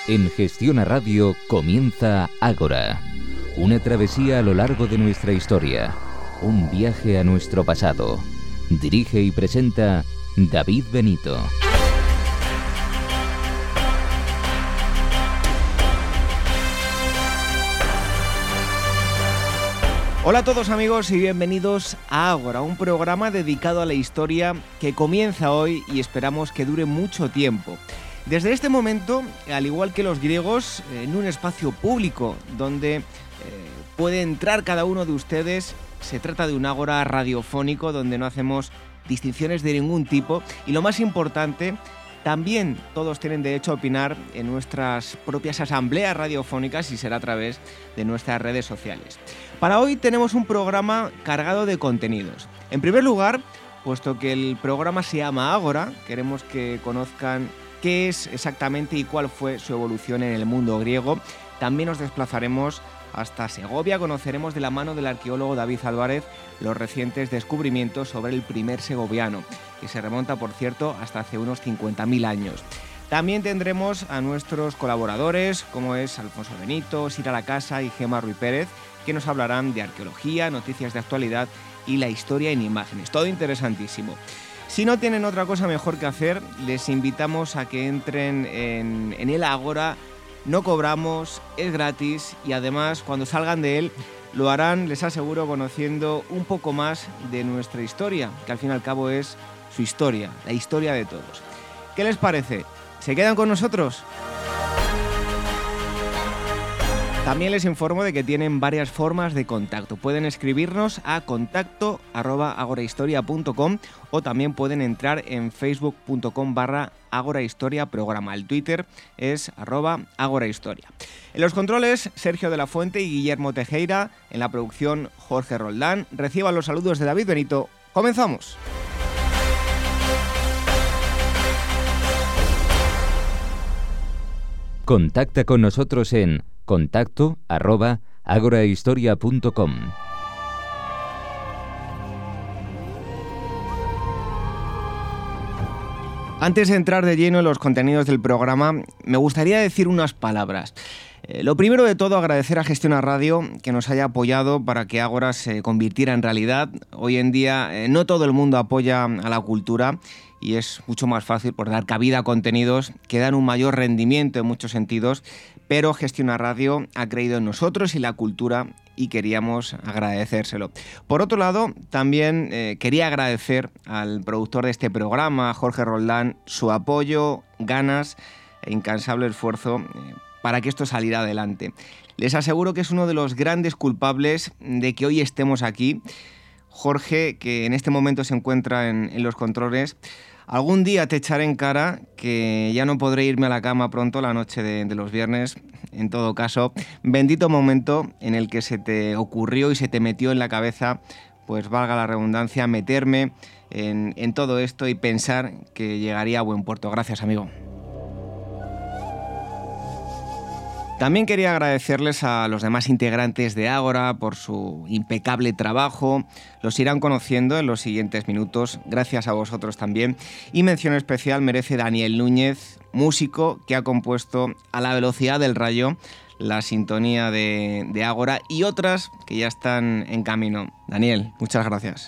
En Gestiona Radio comienza Ágora, una travesía a lo largo de nuestra historia, un viaje a nuestro pasado. Dirige y presenta David Benito. Hola a todos amigos y bienvenidos a Ágora, un programa dedicado a la historia que comienza hoy y esperamos que dure mucho tiempo. Desde este momento, al igual que los griegos, en un espacio público donde puede entrar cada uno de ustedes, se trata de un ágora radiofónico donde no hacemos distinciones de ningún tipo y lo más importante, también todos tienen derecho a opinar en nuestras propias asambleas radiofónicas y será a través de nuestras redes sociales. Para hoy tenemos un programa cargado de contenidos. En primer lugar, puesto que el programa se llama Ágora, queremos que conozcan qué es exactamente y cuál fue su evolución en el mundo griego. También nos desplazaremos hasta Segovia, conoceremos de la mano del arqueólogo David Álvarez los recientes descubrimientos sobre el primer segoviano, que se remonta, por cierto, hasta hace unos 50.000 años. También tendremos a nuestros colaboradores, como es Alfonso Benito, Sira La Casa y Gemma Ruiz Pérez, que nos hablarán de arqueología, noticias de actualidad y la historia en imágenes. Todo interesantísimo. Si no tienen otra cosa mejor que hacer, les invitamos a que entren en el Ágora. No cobramos, es gratis y además cuando salgan de él lo harán, les aseguro, conociendo un poco más de nuestra historia, que al fin y al cabo es su historia, la historia de todos. ¿Qué les parece? ¿Se quedan con nosotros? También les informo de que tienen varias formas de contacto. Pueden escribirnos a contacto@agorahistoria.com o también pueden entrar en facebook.com/agorahistoriaprograma. El Twitter es @agorahistoria. En los controles, Sergio de la Fuente y Guillermo Tejera. En la producción, Jorge Roldán. Reciban los saludos de David Benito. ¡Comenzamos! Contacta con nosotros en contacto@agorahistoria.com. Antes de entrar de lleno en los contenidos del programa, me gustaría decir unas palabras. Lo primero de todo, agradecer a Gestiona Radio que nos haya apoyado para que Ágora se convirtiera en realidad. Hoy en día no todo el mundo apoya a la cultura y es mucho más fácil por dar cabida a contenidos que dan un mayor rendimiento en muchos sentidos, pero Gestiona Radio ha creído en nosotros y la cultura y queríamos agradecérselo. Por otro lado, también quería agradecer al productor de este programa, Jorge Roldán, su apoyo, ganas e incansable esfuerzo para que esto saliera adelante. Les aseguro que es uno de los grandes culpables de que hoy estemos aquí. Jorge, que en este momento se encuentra en los controles, algún día te echaré en cara que ya no podré irme a la cama pronto la noche de los viernes. En todo caso, bendito momento en el que se te ocurrió y se te metió en la cabeza, pues valga la redundancia, meterme en todo esto y pensar que llegaría a buen puerto. Gracias, amigo. También quería agradecerles a los demás integrantes de Ágora por su impecable trabajo. Los irán conociendo en los siguientes minutos, gracias a vosotros también. Y mención especial merece Daniel Núñez, músico que ha compuesto a la velocidad del rayo la sintonía de Ágora y otras que ya están en camino. Daniel, muchas gracias.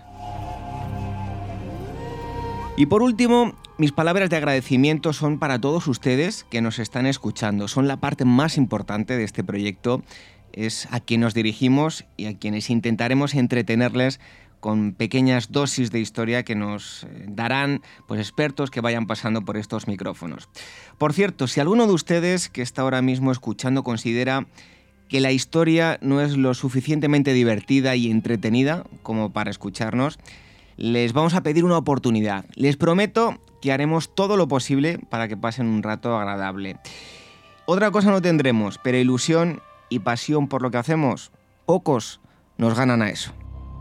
Y por último, mis palabras de agradecimiento son para todos ustedes que nos están escuchando. Son la parte más importante de este proyecto. Es a quien nos dirigimos y a quienes intentaremos entretenerles con pequeñas dosis de historia que nos darán pues, expertos que vayan pasando por estos micrófonos. Por cierto, si alguno de ustedes que está ahora mismo escuchando considera que la historia no es lo suficientemente divertida y entretenida como para escucharnos, les vamos a pedir una oportunidad. Les prometo que haremos todo lo posible para que pasen un rato agradable. Otra cosa no tendremos, pero ilusión y pasión por lo que hacemos, pocos nos ganan a eso.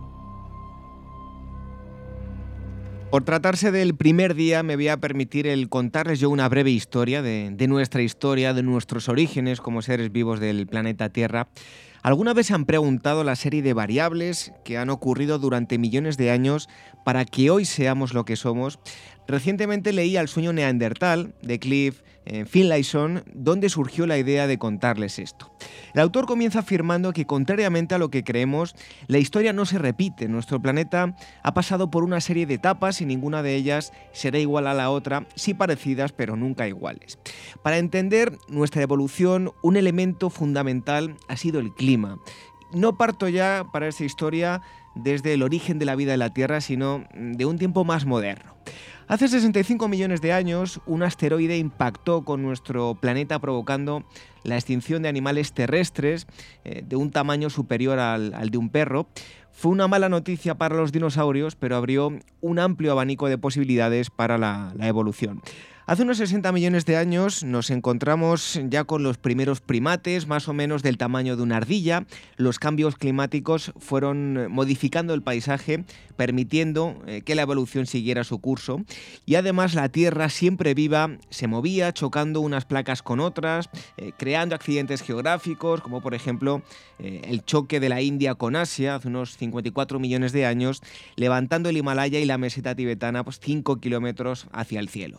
Por tratarse del primer día, me voy a permitir el contarles yo una breve historia de nuestra historia, de nuestros orígenes como seres vivos del planeta Tierra. ¿Alguna vez se han preguntado la serie de variables que han ocurrido durante millones de años para que hoy seamos lo que somos? Recientemente leí El sueño neandertal de Cliff Finlayson, donde surgió la idea de contarles esto. El autor comienza afirmando que, contrariamente a lo que creemos, la historia no se repite. Nuestro planeta ha pasado por una serie de etapas y ninguna de ellas será igual a la otra, sí parecidas pero nunca iguales. Para entender nuestra evolución, un elemento fundamental ha sido el clima. No parto ya para esta historia desde el origen de la vida en la Tierra, sino de un tiempo más moderno. Hace 65 millones de años, un asteroide impactó con nuestro planeta provocando la extinción de animales terrestres de un tamaño superior al de un perro. Fue una mala noticia para los dinosaurios, pero abrió un amplio abanico de posibilidades para la evolución. Hace unos 60 millones de años nos encontramos ya con los primeros primates, más o menos del tamaño de una ardilla. Los cambios climáticos fueron modificando el paisaje, permitiendo que la evolución siguiera su curso. Y además la Tierra, siempre viva, se movía chocando unas placas con otras, creando accidentes geográficos, como por ejemplo el choque de la India con Asia hace unos 54 millones de años, levantando el Himalaya y la meseta tibetana 5 kilómetros hacia el cielo.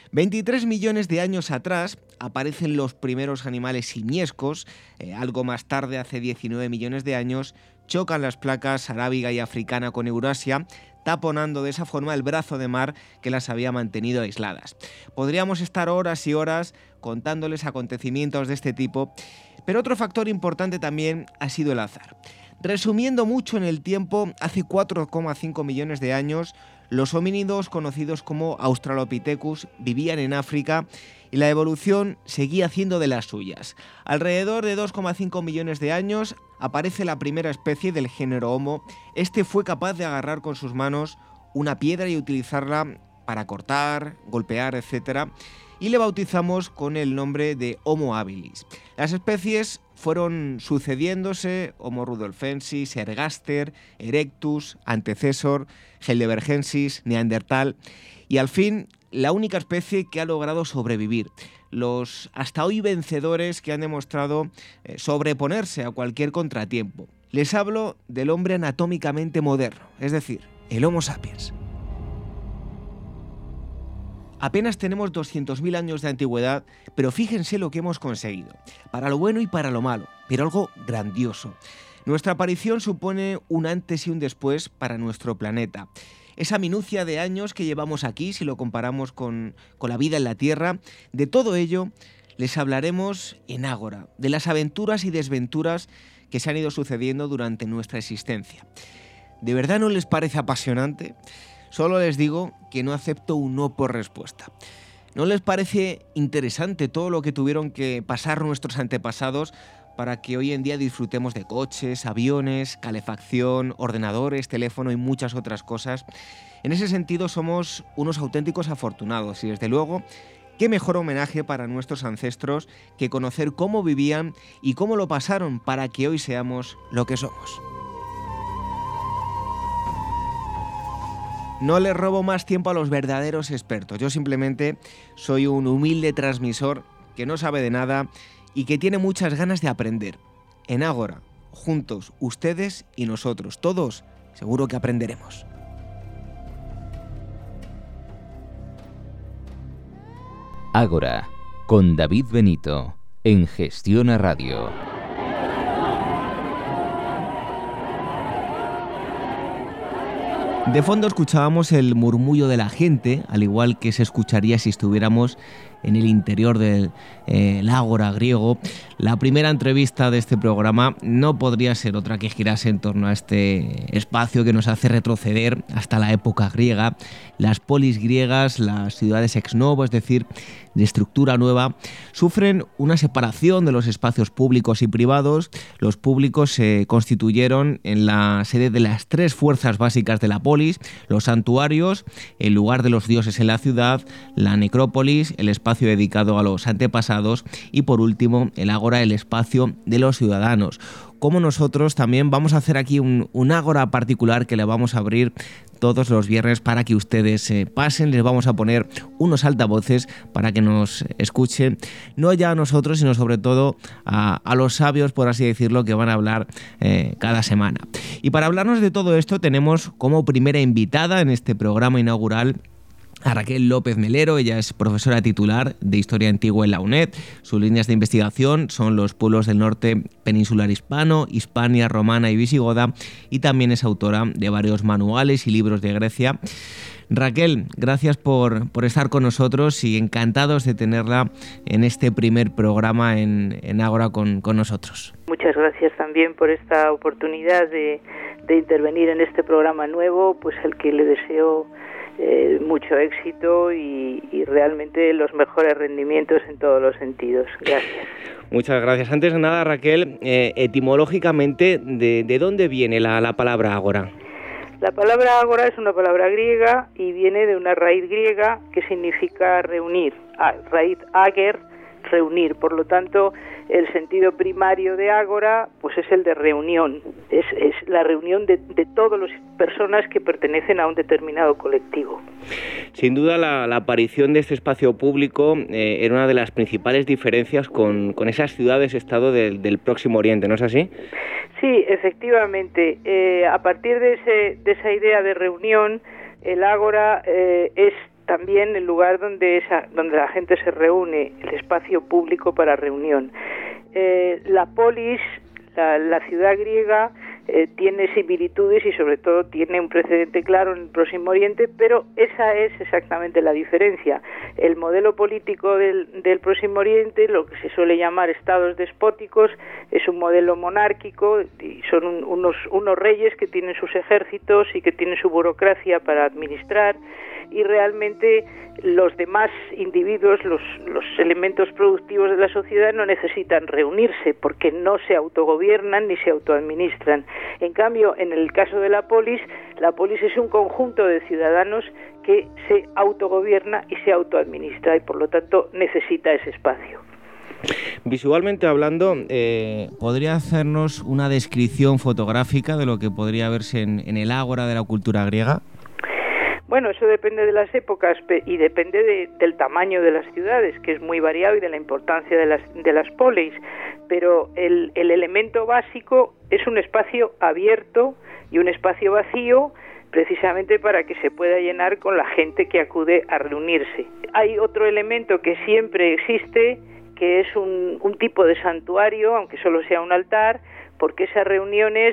23 millones de años atrás aparecen los primeros animales simiescos. Algo más tarde, hace 19 millones de años, chocan las placas arábiga y africana con Eurasia, taponando de esa forma el brazo de mar que las había mantenido aisladas. Podríamos estar horas y horas contándoles acontecimientos de este tipo, pero otro factor importante también ha sido el azar. Resumiendo mucho en el tiempo, hace 4,5 millones de años, los homínidos conocidos como Australopithecus vivían en África y la evolución seguía haciendo de las suyas. Alrededor de 2,5 millones de años aparece la primera especie del género Homo. Este fue capaz de agarrar con sus manos una piedra y utilizarla para cortar, golpear, etc. Y le bautizamos con el nombre de Homo habilis. Las especies fueron sucediéndose: Homo rudolfensis, Ergaster, Erectus, Antecessor, Heidelbergensis, Neandertal, y al fin la única especie que ha logrado sobrevivir. Los hasta hoy vencedores que han demostrado sobreponerse a cualquier contratiempo. Les hablo del hombre anatómicamente moderno, es decir, el Homo sapiens. Apenas tenemos 200.000 años de antigüedad, pero fíjense lo que hemos conseguido, para lo bueno y para lo malo, pero algo grandioso. Nuestra aparición supone un antes y un después para nuestro planeta. Esa minucia de años que llevamos aquí, si lo comparamos con la vida en la Tierra, de todo ello les hablaremos en Ágora, de las aventuras y desventuras que se han ido sucediendo durante nuestra existencia. ¿De verdad no les parece apasionante? Solo les digo que no acepto un no por respuesta. ¿No les parece interesante todo lo que tuvieron que pasar nuestros antepasados para que hoy en día disfrutemos de coches, aviones, calefacción, ordenadores, teléfono y muchas otras cosas? En ese sentido somos unos auténticos afortunados y, desde luego, qué mejor homenaje para nuestros ancestros que conocer cómo vivían y cómo lo pasaron para que hoy seamos lo que somos. No les robo más tiempo a los verdaderos expertos. Yo simplemente soy un humilde transmisor que no sabe de nada y que tiene muchas ganas de aprender. En Ágora, juntos, ustedes y nosotros, todos, seguro que aprenderemos. Ágora, con David Benito, en Gestiona Radio. De fondo escuchábamos el murmullo de la gente, al igual que se escucharía si estuviéramos en el interior del ágora griego. La primera entrevista de este programa no podría ser otra que girase en torno a este espacio que nos hace retroceder hasta la época griega. Las polis griegas, las ciudades ex novo, es decir, de estructura nueva, sufren una separación de los espacios públicos y privados. Los públicos se constituyeron en la sede de las tres fuerzas básicas de la polis: los santuarios, el lugar de los dioses en la ciudad; la necrópolis, el espacio dedicado a los antepasados; y por último el ágora, el espacio de los ciudadanos. Como nosotros también vamos a hacer aquí un ágora particular que le vamos a abrir todos los viernes para que ustedes pasen. Les vamos a poner unos altavoces para que nos escuchen, no ya a nosotros, sino sobre todo a los sabios, por así decirlo, que van a hablar cada semana. Y para hablarnos de todo esto tenemos como primera invitada en este programa inaugural a Raquel López Melero. Ella es profesora titular de Historia Antigua en la UNED. Sus líneas de investigación son los pueblos del norte peninsular hispano, Hispania, romana y visigoda, y también es autora de varios manuales y libros de Grecia. Raquel, gracias por estar con nosotros y encantados de tenerla en este primer programa en Ágora con nosotros. Muchas gracias también por esta oportunidad de intervenir en este programa nuevo, pues al que le deseo mucho éxito y realmente los mejores rendimientos en todos los sentidos. Gracias. Muchas gracias. Antes de nada, Raquel, etimológicamente, ¿de dónde viene la palabra ágora? La palabra ágora es una palabra griega y viene de una raíz griega que significa reunir. Raíz áger, reunir. Por lo tanto, el sentido primario de ágora pues es el de reunión. Es la reunión de todas las personas que pertenecen a un determinado colectivo. Sin duda, la aparición de este espacio público era una de las principales diferencias con esas ciudades-estado del Próximo Oriente, ¿no es así? Sí, efectivamente. A partir de esa idea de reunión, el ágora es también el lugar donde la gente se reúne, el espacio público para reunión. La polis, la ciudad griega, tiene similitudes y sobre todo tiene un precedente claro en el Próximo Oriente, pero esa es exactamente la diferencia. El modelo político del Próximo Oriente, lo que se suele llamar estados despóticos, es un modelo monárquico y son unos reyes que tienen sus ejércitos y que tienen su burocracia para administrar, y realmente los demás individuos, los elementos productivos de la sociedad no necesitan reunirse porque no se autogobiernan ni se autoadministran. En cambio, en el caso de la polis es un conjunto de ciudadanos que se autogobierna y se autoadministra y por lo tanto necesita ese espacio. Visualmente hablando, ¿podría hacernos una descripción fotográfica de lo que podría verse en el ágora de la cultura griega? Bueno, eso depende de las épocas y depende del tamaño de las ciudades, que es muy variado, y de la importancia de las polis, pero el elemento básico es un espacio abierto y un espacio vacío, precisamente para que se pueda llenar con la gente que acude a reunirse. Hay otro elemento que siempre existe, que es un tipo de santuario, aunque solo sea un altar, porque esas reuniones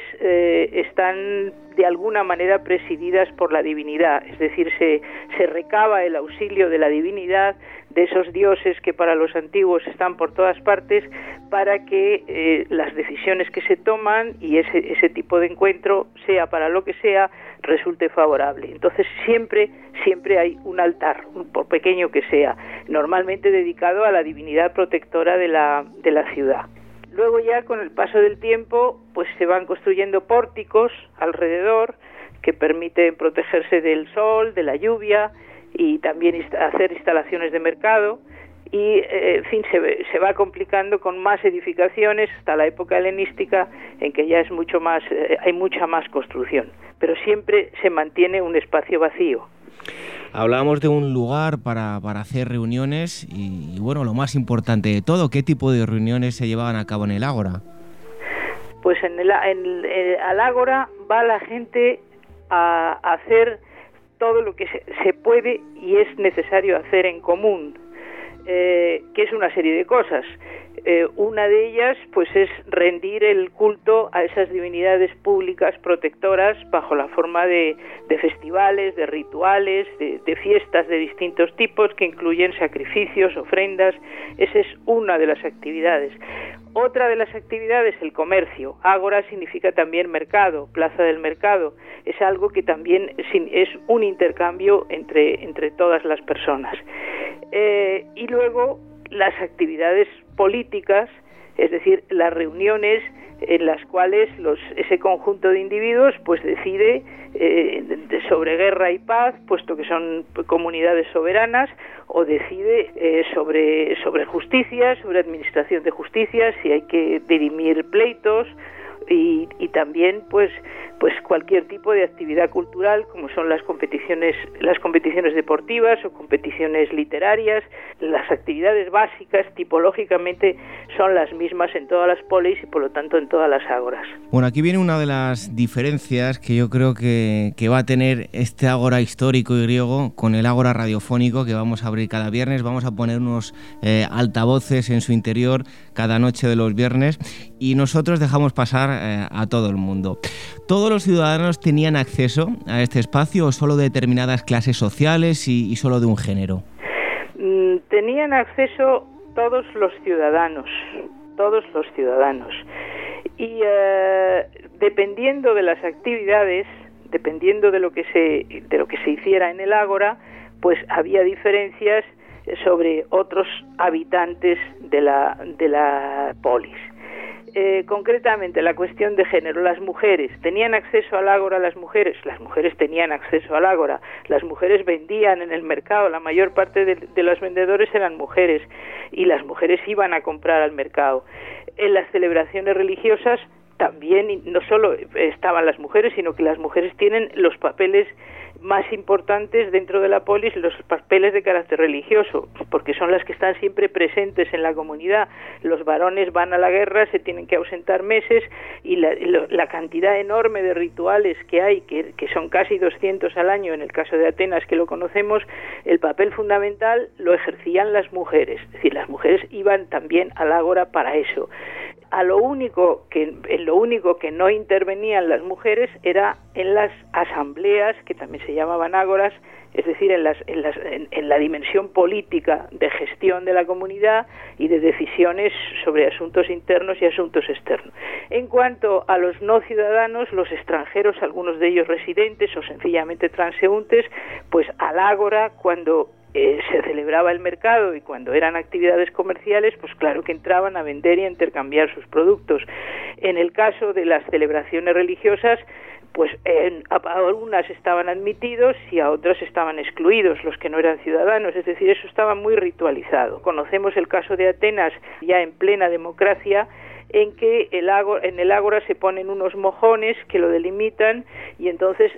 están de alguna manera presididas por la divinidad, es decir, se recaba el auxilio de la divinidad, de esos dioses que para los antiguos están por todas partes, para que las decisiones que se toman y ese tipo de encuentro, sea para lo que sea, resulte favorable. Entonces siempre hay un altar, por pequeño que sea, normalmente dedicado a la divinidad protectora de la ciudad. Luego ya con el paso del tiempo pues se van construyendo pórticos alrededor que permiten protegerse del sol, de la lluvia y también hacer instalaciones de mercado y en fin se va complicando con más edificaciones hasta la época helenística en que ya es mucho más hay mucha más construcción, pero siempre se mantiene un espacio vacío. Hablábamos de un lugar para hacer reuniones y bueno, lo más importante de todo, ¿qué tipo de reuniones se llevaban a cabo en el ágora? Pues al ágora va la gente a hacer todo lo que se puede y es necesario hacer en común, que es una serie de cosas. Una de ellas pues es rendir el culto a esas divinidades públicas protectoras bajo la forma de festivales, de rituales, de fiestas de distintos tipos que incluyen sacrificios, ofrendas. Esa es una de las actividades. Otra de las actividades, el comercio. Ágora significa también mercado, plaza del mercado. Es algo que también es un intercambio entre todas las personas. Y luego las actividades políticas, es decir, las reuniones en las cuales ese conjunto de individuos pues decide sobre guerra y paz, puesto que son comunidades soberanas, o decide sobre justicia, sobre administración de justicia, si hay que dirimir pleitos, y también pues cualquier tipo de actividad cultural, como son las competiciones deportivas o competiciones literarias, las actividades básicas tipológicamente son las mismas en todas las polis y por lo tanto en todas las ágoras. Bueno, aquí viene una de las diferencias que yo creo que va a tener este ágora histórico y griego con el ágora radiofónico que vamos a abrir cada viernes. Vamos a poner unos altavoces en su interior cada noche de los viernes y nosotros dejamos pasar a todo el mundo. ¿Todos los ciudadanos tenían acceso a este espacio o solo determinadas clases sociales y solo de un género? Tenían acceso todos los ciudadanos. Y dependiendo de las actividades, dependiendo de lo que se hiciera en el ágora, pues había diferencias sobre otros habitantes de la polis. Concretamente, la cuestión de género, las mujeres, ¿tenían acceso al ágora las mujeres? Las mujeres tenían acceso al ágora, las mujeres vendían en el mercado, la mayor parte de los vendedores eran mujeres, y las mujeres iban a comprar al mercado. En las celebraciones religiosas también, no solo estaban las mujeres, sino que las mujeres tienen los papeles más importantes dentro de la polis, los papeles de carácter religioso, porque son las que están siempre presentes en la comunidad. Los varones van a la guerra, se tienen que ausentar meses, y la cantidad enorme de rituales que hay, que son casi 200 al año, en el caso de Atenas, que lo conocemos, el papel fundamental lo ejercían las mujeres, es decir, las mujeres iban también al ágora para eso. En lo único que no intervenían las mujeres era en las asambleas, que también se llamaban ágoras, es decir, en la dimensión política de gestión de la comunidad y de decisiones sobre asuntos internos y asuntos externos. En cuanto a los no ciudadanos, los extranjeros, algunos de ellos residentes o sencillamente transeúntes, pues al ágora, cuando se celebraba el mercado y cuando eran actividades comerciales, pues claro que entraban a vender y a intercambiar sus productos. En el caso de las celebraciones religiosas, pues a algunas estaban admitidos y a otras estaban excluidos, los que no eran ciudadanos, es decir, eso estaba muy ritualizado. Conocemos el caso de Atenas, ya en plena democracia, en que en el ágora se ponen unos mojones que lo delimitan y entonces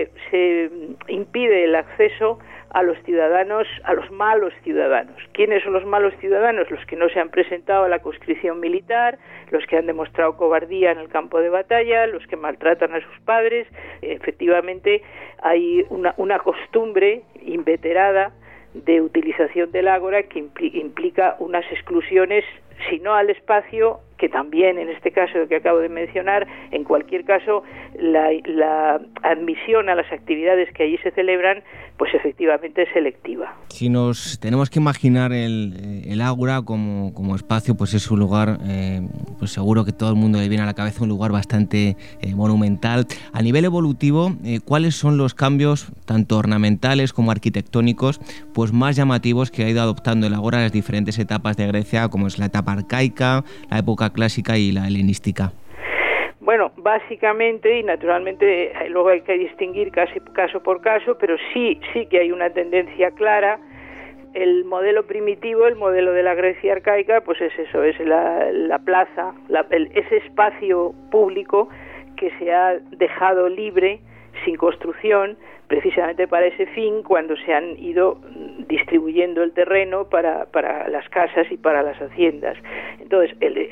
se impide el acceso a los ciudadanos, a los malos ciudadanos. ¿Quiénes son los malos ciudadanos? Los que no se han presentado a la conscripción militar, los que han demostrado cobardía en el campo de batalla, los que maltratan a sus padres. Efectivamente, hay una costumbre inveterada de utilización del ágora que implica unas exclusiones, si no al espacio, que también en este caso que acabo de mencionar, en cualquier caso la admisión a las actividades que allí se celebran, pues efectivamente es selectiva. Si nos tenemos que imaginar el ágora como espacio, pues es un lugar, pues seguro que todo el mundo le viene a la cabeza un lugar bastante monumental. A nivel evolutivo, ¿cuáles son los cambios, tanto ornamentales como arquitectónicos, pues más llamativos que ha ido adoptando el ágora en las diferentes etapas de Grecia, como es la etapa arcaica, la época clásica y la helenística? Bueno, básicamente, y naturalmente luego hay que distinguir casi caso por caso, pero sí que hay una tendencia clara. El modelo primitivo, el modelo de la Grecia arcaica, pues es eso, es la plaza, ese espacio público que se ha dejado libre, sin construcción, precisamente para ese fin, cuando se han ido distribuyendo el terreno para las casas y para las haciendas. Entonces,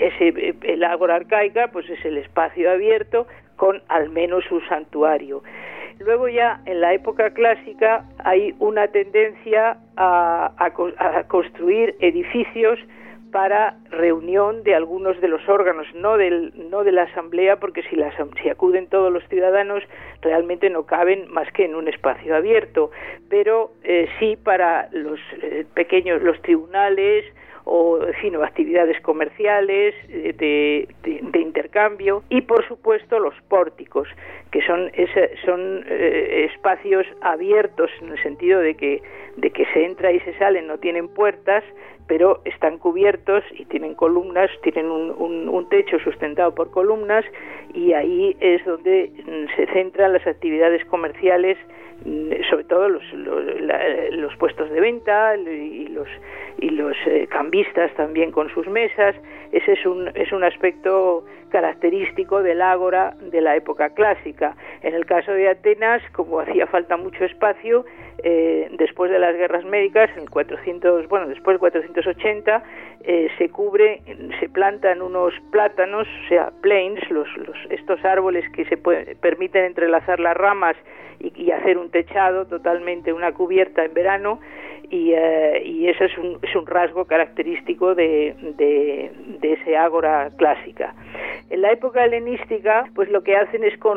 el ágora arcaica pues es el espacio abierto con al menos un santuario. Luego ya en la época clásica hay una tendencia a construir edificios para reunión de algunos de los órganos, no de la asamblea, porque si acuden todos los ciudadanos realmente no caben más que en un espacio abierto, pero sí para los pequeños, los tribunales o en fin, actividades comerciales de intercambio, y por supuesto los pórticos, que son espacios abiertos en el sentido de que se entra y se sale, no tienen puertas, pero están cubiertos y tienen columnas, tienen un techo sustentado por columnas, y ahí es donde se centran las actividades comerciales, sobre todo los puestos de venta y los cambistas también con sus mesas. Ese es un aspecto característico del ágora de la época clásica. En el caso de Atenas, como hacía falta mucho espacio, después de las guerras médicas, en después del 480, se plantan unos plátanos, o sea, planes, estos árboles que permiten entrelazar las ramas y hacer un techado totalmente, una cubierta en verano, y eso es un rasgo característico de ese ágora clásica. En la época helenística, pues lo que hacen es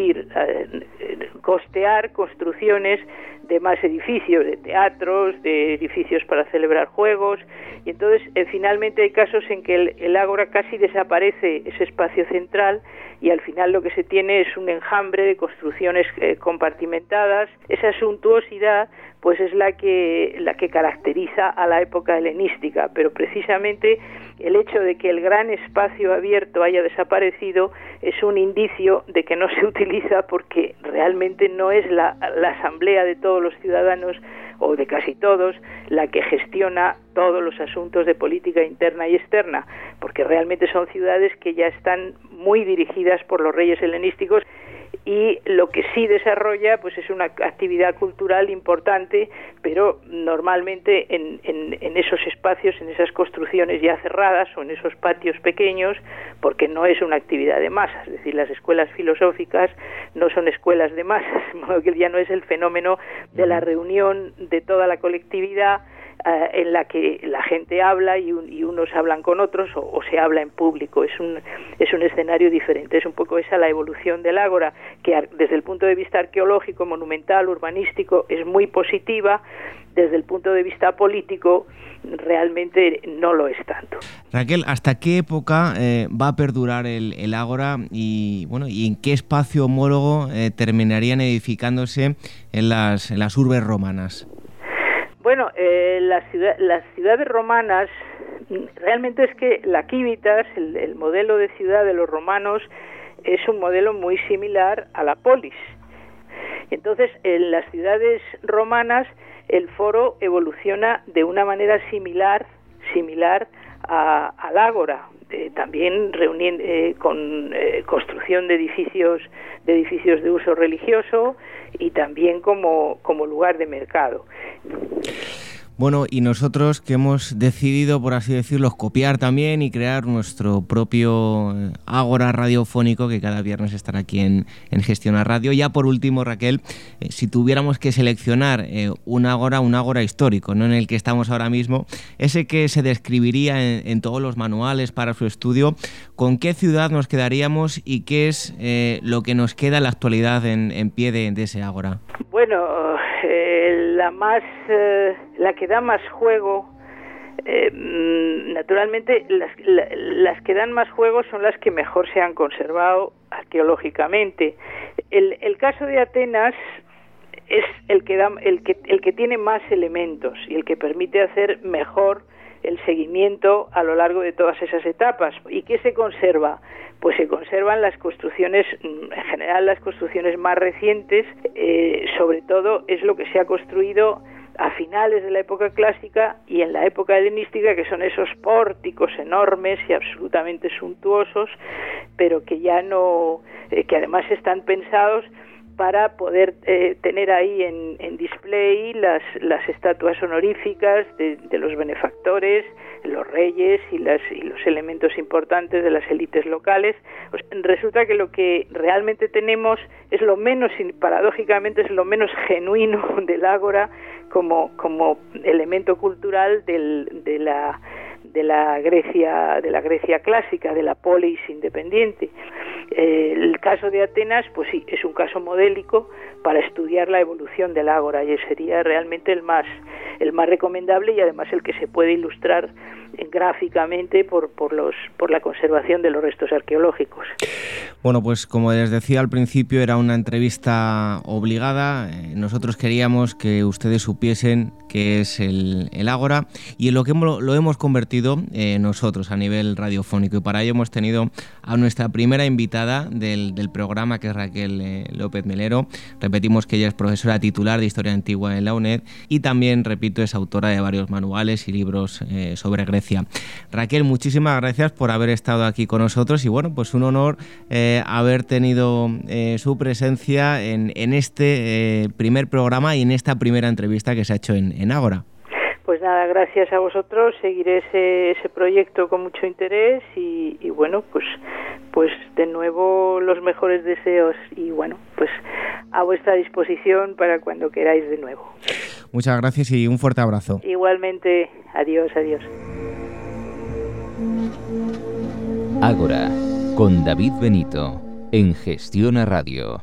costear construcciones de más edificios, de teatros, de edificios para celebrar juegos, y entonces finalmente hay casos en que el ágora casi desaparece ese espacio central y al final lo que se tiene es un enjambre de construcciones compartimentadas. Esa suntuosidad pues es la que caracteriza a la época helenística, pero precisamente el hecho de que el gran espacio abierto haya desaparecido es un indicio de que no se utiliza, porque realmente no es la asamblea de todos los ciudadanos, o de casi todos, la que gestiona todos los asuntos de política interna y externa, porque realmente son ciudades que ya están muy dirigidas por los reyes helenísticos, y lo que sí desarrolla pues es una actividad cultural importante, pero normalmente en esos espacios, en esas construcciones ya cerradas o en esos patios pequeños, porque no es una actividad de masas. Es decir, las escuelas filosóficas no son escuelas de masas, de modo que ya no es el fenómeno de la reunión de toda la colectividad en la que la gente habla y unos hablan con otros o se habla en público. Es un escenario diferente. Es un poco esa la evolución del ágora, que desde el punto de vista arqueológico, monumental, urbanístico, es muy positiva. Desde el punto de vista político, realmente no lo es tanto. Raquel, ¿hasta qué época va a perdurar el ágora y en qué espacio homólogo terminarían edificándose en las urbes romanas? Bueno, las ciudades romanas, realmente es que la Civitas, el modelo de ciudad de los romanos, es un modelo muy similar a la polis. Entonces, en las ciudades romanas, el foro evoluciona de una manera similar al ágora, también con construcción de edificios de uso religioso y también como lugar de mercado. Bueno, y nosotros que hemos decidido, por así decirlo, copiar también y crear nuestro propio ágora radiofónico, que cada viernes estará aquí en Gestiona Radio. Ya por último, Raquel, si tuviéramos que seleccionar un ágora histórico, no en el que estamos ahora mismo, ese que se describiría en todos los manuales para su estudio, ¿con qué ciudad nos quedaríamos y qué es lo que nos queda en la actualidad en pie de ese ágora? Bueno, la que da más juego, naturalmente las que dan más juego son las que mejor se han conservado arqueológicamente. El caso de Atenas es el que tiene más elementos y el que permite hacer mejor el seguimiento a lo largo de todas esas etapas. ¿Y qué se conserva? Pues se conservan las construcciones, en general las construcciones más recientes, sobre todo es lo que se ha construido a finales de la época clásica y en la época helenística, que son esos pórticos enormes y absolutamente suntuosos, pero que ya no, que además están pensados para poder tener ahí en display las estatuas honoríficas de los benefactores, los reyes y los elementos importantes de las élites locales. Resulta que lo que realmente tenemos es paradójicamente es lo menos genuino del ágora como elemento cultural de la Grecia clásica, de la polis independiente. El caso de Atenas, pues sí, es un caso modélico para estudiar la evolución del ágora y sería realmente el más recomendable y además el que se puede ilustrar gráficamente por la conservación de los restos arqueológicos. Bueno, pues como les decía al principio, era una entrevista obligada. Nosotros queríamos que ustedes supiesen qué es el ágora y en lo que lo hemos convertido nosotros a nivel radiofónico, y para ello hemos tenido a nuestra primera invitada del programa, que es Raquel López Melero, repetimos que ella es profesora titular de Historia Antigua en la UNED y también, repito, es autora de varios manuales y libros sobre Grecia. Raquel, muchísimas gracias por haber estado aquí con nosotros y bueno, pues un honor haber tenido su presencia en este primer programa y en esta primera entrevista que se ha hecho en Ágora. Pues nada, gracias a vosotros, seguiré ese proyecto con mucho interés y bueno, pues de nuevo los mejores deseos y bueno, pues a vuestra disposición para cuando queráis de nuevo. Muchas gracias y un fuerte abrazo. Igualmente, adiós. Ágora, con David Benito, en Gestiona Radio.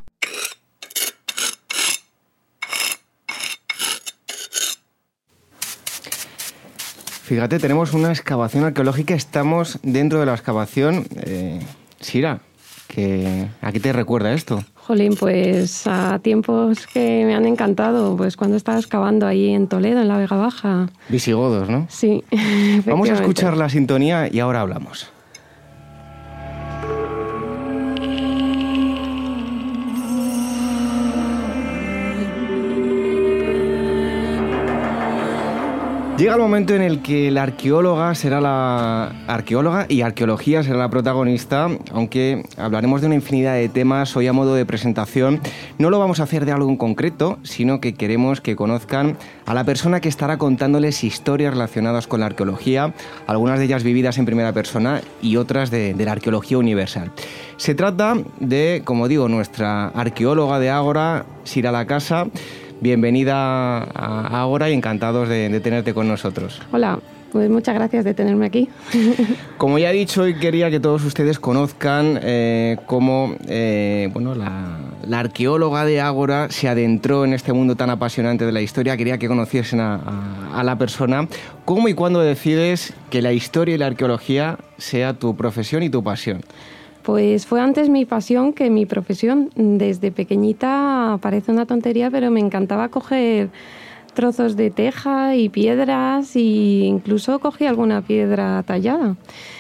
Fíjate, tenemos una excavación arqueológica, estamos dentro de la excavación. Sira, ¿a qué te recuerda esto? Jolín, pues a tiempos que me han encantado, pues cuando estaba excavando ahí en Toledo, en la Vega Baja. Visigodos, ¿no? Sí, Vamos a escuchar la sintonía y ahora hablamos. Llega el momento en el que la arqueóloga será la arqueóloga y arqueología será la protagonista, aunque hablaremos de una infinidad de temas hoy a modo de presentación. No lo vamos a hacer de algo en concreto, sino que queremos que conozcan a la persona que estará contándoles historias relacionadas con la arqueología, algunas de ellas vividas en primera persona y otras de la arqueología universal. Se trata de, como digo, nuestra arqueóloga de Ágora, Sira Lacasa. Bienvenida a Ágora y encantados de tenerte con nosotros. Hola, pues muchas gracias de tenerme aquí. Como ya he dicho, hoy quería que todos ustedes conozcan cómo la arqueóloga de Ágora se adentró en este mundo tan apasionante de la historia. Quería que conociesen a la persona. ¿Cómo y cuándo decides que la historia y la arqueología sea tu profesión y tu pasión? Pues fue antes mi pasión que mi profesión. Desde pequeñita, parece una tontería, pero me encantaba coger trozos de teja y piedras e incluso cogí alguna piedra tallada.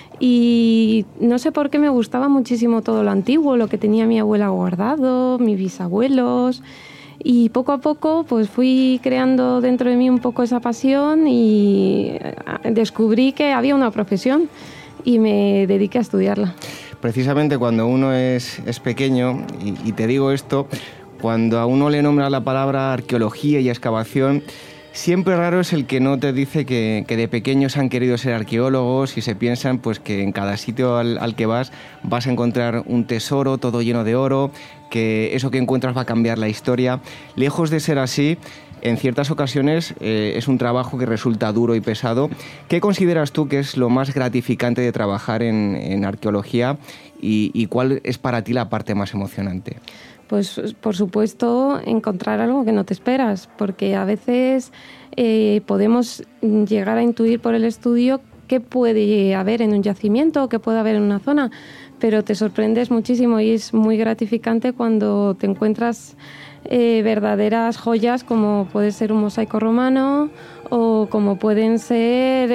Y no sé por qué me gustaba muchísimo todo lo antiguo, lo que tenía mi abuela guardado, mis bisabuelos. Y poco a poco pues fui creando dentro de mí un poco esa pasión y descubrí que había una profesión y me dediqué a estudiarla. Precisamente cuando uno es pequeño, y te digo esto, cuando a uno le nombra la palabra arqueología y excavación, siempre raro es el que no te dice que de pequeños han querido ser arqueólogos y se piensan pues que en cada sitio al que vas a encontrar un tesoro todo lleno de oro, que eso que encuentras va a cambiar la historia. Lejos de ser así, en ciertas ocasiones es un trabajo que resulta duro y pesado. ¿Qué consideras tú que es lo más gratificante de trabajar en arqueología y cuál es para ti la parte más emocionante? Pues por supuesto encontrar algo que no te esperas, porque a veces podemos llegar a intuir por el estudio qué puede haber en un yacimiento o qué puede haber en una zona, pero te sorprendes muchísimo y es muy gratificante cuando te encuentras verdaderas joyas como puede ser un mosaico romano o como pueden ser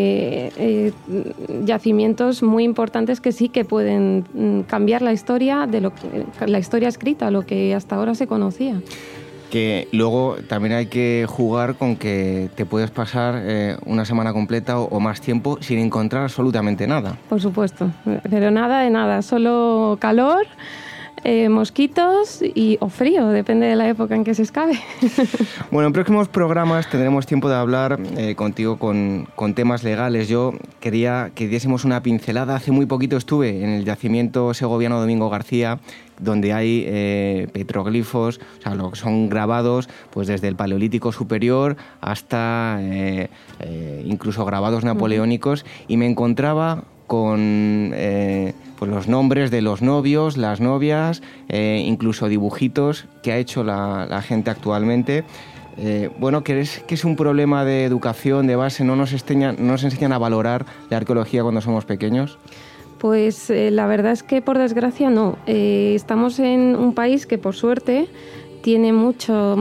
yacimientos muy importantes que sí que pueden cambiar la historia de la historia escrita, lo que hasta ahora se conocía. Que luego también hay que jugar con que te puedes pasar una semana completa o más tiempo sin encontrar absolutamente nada. Por supuesto, pero nada de nada, solo calor, mosquitos o frío, depende de la época en que se excave. Bueno, en próximos programas tendremos tiempo de hablar contigo con temas legales. Yo quería que diésemos una pincelada. Hace muy poquito estuve en el yacimiento segoviano Domingo García, donde hay petroglifos, o sea, lo que son grabados pues desde el Paleolítico Superior hasta incluso grabados napoleónicos, y me encontraba con pues los nombres de los novios, las novias, incluso dibujitos que ha hecho la gente actualmente. Bueno, ¿crees que es un problema de educación, de base? ¿No nos enseñan a valorar la arqueología cuando somos pequeños? Pues la verdad es que por desgracia no. Estamos en un país que por suerte tiene mucho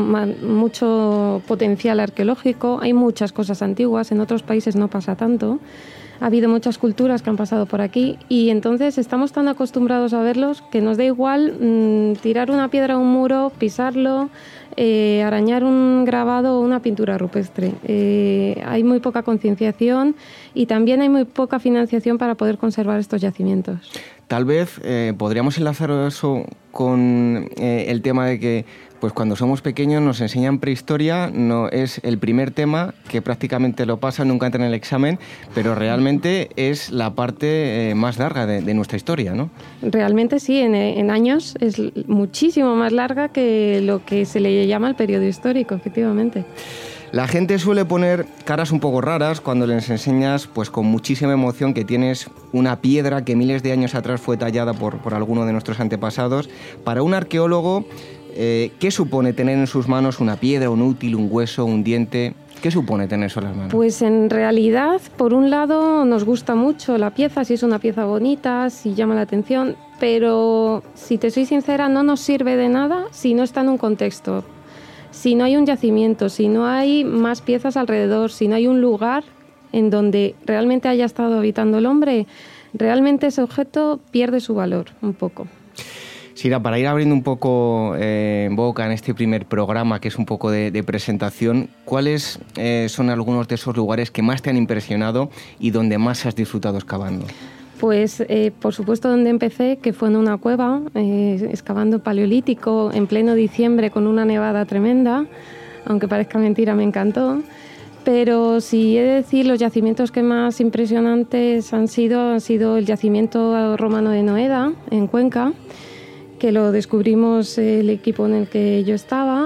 potencial arqueológico, hay muchas cosas antiguas, en otros países no pasa tanto. Ha habido muchas culturas que han pasado por aquí y entonces estamos tan acostumbrados a verlos que nos da igual tirar una piedra a un muro, pisarlo, arañar un grabado o una pintura rupestre. Hay muy poca concienciación y también hay muy poca financiación para poder conservar estos yacimientos. Tal vez podríamos enlazar eso con el tema de que pues cuando somos pequeños nos enseñan prehistoria, no es el primer tema que prácticamente lo pasa, nunca entra en el examen, pero realmente es la parte más larga de nuestra historia, ¿no? Realmente sí, en años es muchísimo más larga que lo que se le llama el periodo histórico, efectivamente. La gente suele poner caras un poco raras cuando les enseñas pues con muchísima emoción que tienes una piedra que miles de años atrás fue tallada por alguno de nuestros antepasados. Para un arqueólogo, ¿qué supone tener en sus manos una piedra, un útil, un hueso, un diente? ¿Qué supone tener eso en las manos? Pues en realidad, por un lado, nos gusta mucho la pieza, si es una pieza bonita, si llama la atención, pero si te soy sincera, no nos sirve de nada si no está en un contexto. Si no hay un yacimiento, si no hay más piezas alrededor, si no hay un lugar en donde realmente haya estado habitando el hombre, realmente ese objeto pierde su valor un poco. Sira, para ir abriendo un poco boca en este primer programa, que es un poco de presentación, ¿cuáles son algunos de esos lugares que más te han impresionado y donde más has disfrutado excavando? Pues por supuesto donde empecé, que fue en una cueva, excavando paleolítico en pleno diciembre con una nevada tremenda, aunque parezca mentira, me encantó. Pero si he de decir, los yacimientos que más impresionantes han sido el yacimiento romano de Noeda, en Cuenca, que lo descubrimos el equipo en el que yo estaba,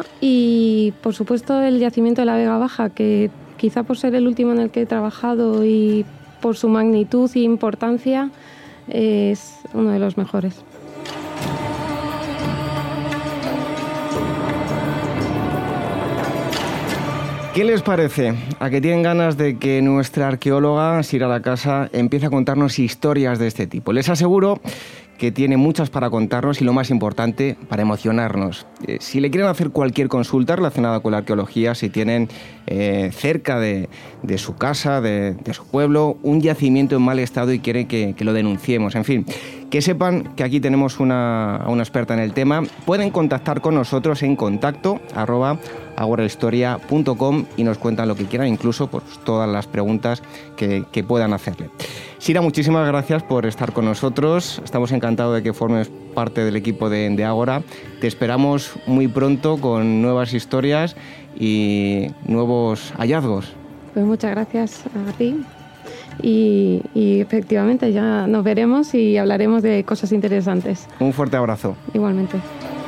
y por supuesto el yacimiento de la Vega Baja, que quizá por ser el último en el que he trabajado y por su magnitud e importancia es uno de los mejores. ¿Qué les parece? ¿A que tienen ganas de que nuestra arqueóloga, Sira Lacasa, empiece a contarnos historias de este tipo? Les aseguro que tiene muchas para contarnos y, lo más importante, para emocionarnos. Si le quieren hacer cualquier consulta relacionada con la arqueología, si tienen cerca de su casa, de su pueblo, un yacimiento en mal estado y quieren que lo denunciemos, en fin, que sepan que aquí tenemos a una experta en el tema. Pueden contactar con nosotros en contacto@agorahistoria.com y nos cuentan lo que quieran, incluso pues, todas las preguntas que puedan hacerle. Sira, muchísimas gracias por estar con nosotros. Estamos encantados de que formes parte del equipo de Ágora. Te esperamos muy pronto con nuevas historias y nuevos hallazgos. Pues muchas gracias a ti. Y efectivamente ya nos veremos y hablaremos de cosas interesantes. Un fuerte abrazo. Igualmente.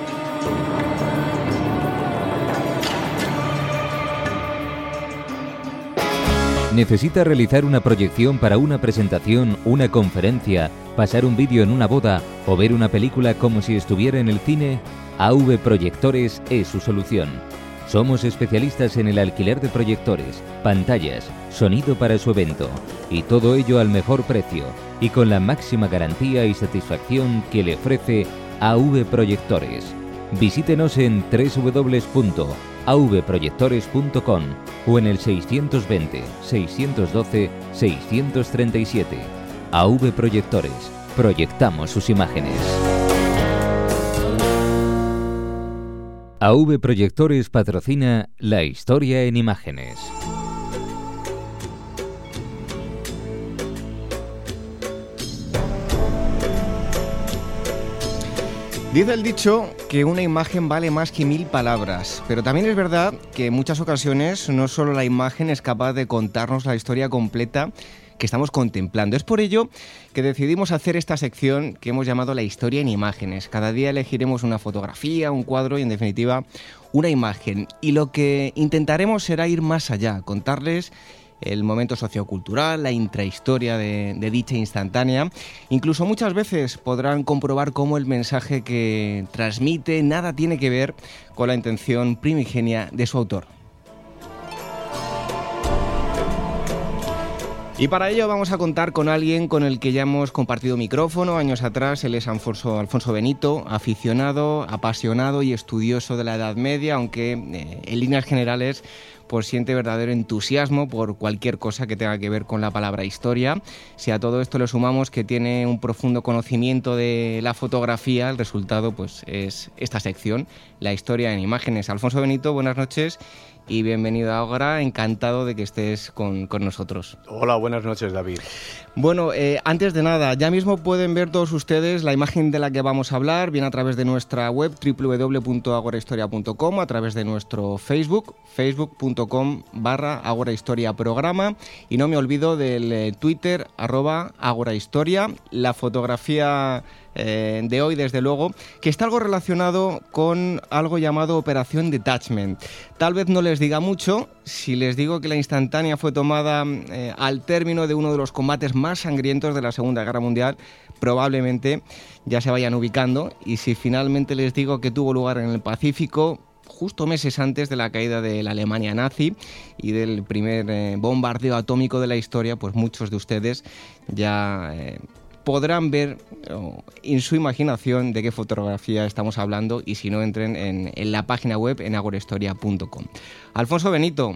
¿Necesita realizar una proyección para una presentación, una conferencia, pasar un vídeo en una boda o ver una película como si estuviera en el cine? AV Proyectores es su solución. Somos especialistas en el alquiler de proyectores, pantallas, sonido para su evento y todo ello al mejor precio y con la máxima garantía y satisfacción que le ofrece AV Proyectores. Visítenos en www.avproyectores.com o en el 620 612 637. AV Proyectores. Proyectamos sus imágenes. AV Proyectores patrocina La Historia en Imágenes. Dice el dicho que una imagen vale más que 1000 palabras, pero también es verdad que en muchas ocasiones no solo la imagen es capaz de contarnos la historia completa que estamos contemplando. Es por ello que decidimos hacer esta sección que hemos llamado La Historia en Imágenes. Cada día elegiremos una fotografía, un cuadro y, en definitiva, una imagen. Y lo que intentaremos será ir más allá, contarles el momento sociocultural, la intrahistoria de dicha instantánea. Incluso muchas veces podrán comprobar cómo el mensaje que transmite nada tiene que ver con la intención primigenia de su autor. Y para ello vamos a contar con alguien con el que ya hemos compartido micrófono años atrás. Él es Alfonso Benito, aficionado, apasionado y estudioso de la Edad Media, aunque en líneas generales pues siente verdadero entusiasmo por cualquier cosa que tenga que ver con la palabra historia. Si a todo esto le sumamos que tiene un profundo conocimiento de la fotografía, el resultado pues es esta sección, la historia en imágenes. Alfonso Benito, buenas noches y bienvenido a Ágora, encantado de que estés con nosotros. Hola, buenas noches, David. Bueno, antes de nada, ya mismo pueden ver todos ustedes la imagen de la que vamos a hablar, bien a través de nuestra web www.agorahistoria.com, a través de nuestro Facebook, facebook.com/agorahistoriaprograma, y no me olvido del Twitter, @agorahistoria. La fotografía de hoy, desde luego, que está algo relacionado con algo llamado Operación Detachment. Tal vez no les diga mucho si les digo que la instantánea fue tomada al término de uno de los combates más sangrientos de la Segunda Guerra Mundial. Probablemente ya se vayan ubicando, y si finalmente les digo que tuvo lugar en el Pacífico, justo meses antes de la caída de la Alemania nazi y del primer bombardeo atómico de la historia, pues muchos de ustedes ya podrán ver en su imaginación de qué fotografía estamos hablando, y si no, entren en la página web en agorahistoria.com. Alfonso Benito,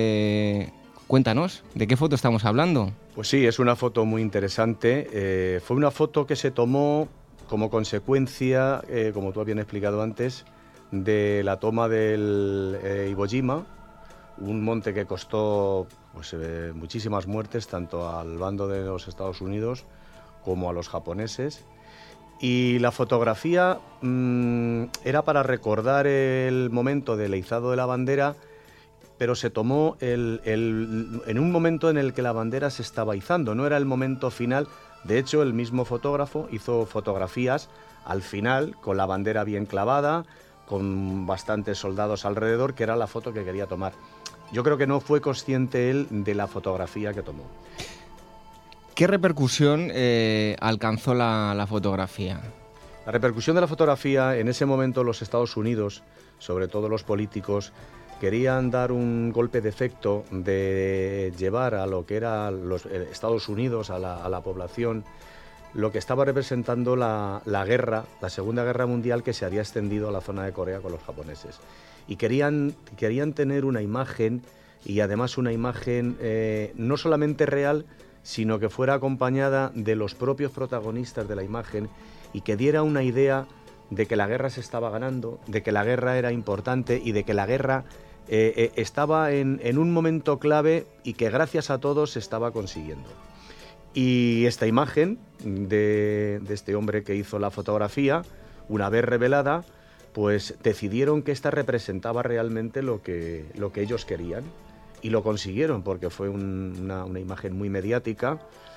cuéntanos, ¿de qué foto estamos hablando? Pues sí, es una foto muy interesante. Fue una foto que se tomó como consecuencia, como tú habías explicado antes, de la toma del Iwo Jima, un monte que costó pues, muchísimas muertes, tanto al bando de los Estados Unidos como a los japoneses. Y la fotografía era para recordar el momento del izado de la bandera, pero se tomó en un momento en el que la bandera se estaba izando, no era el momento final. De hecho, el mismo fotógrafo hizo fotografías al final, con la bandera bien clavada, con bastantes soldados alrededor, que era la foto que quería tomar. Yo creo que no fue consciente él de la fotografía que tomó. ¿Qué repercusión alcanzó la fotografía? La repercusión de la fotografía, en ese momento los Estados Unidos, sobre todo los políticos, querían dar un golpe de efecto de llevar a lo que era los Estados Unidos, a la población, lo que estaba representando la guerra, la Segunda Guerra Mundial, que se había extendido a la zona de Corea con los japoneses. Y querían tener una imagen, y además una imagen no solamente real, sino que fuera acompañada de los propios protagonistas de la imagen, y que diera una idea de que la guerra se estaba ganando, de que la guerra era importante y de que la guerra estaba en un momento clave y que gracias a todos se estaba consiguiendo. Y esta imagen de este hombre que hizo la fotografía, una vez revelada, pues decidieron que esta representaba realmente lo que ellos querían. Y lo consiguieron, porque fue una imagen muy mediática.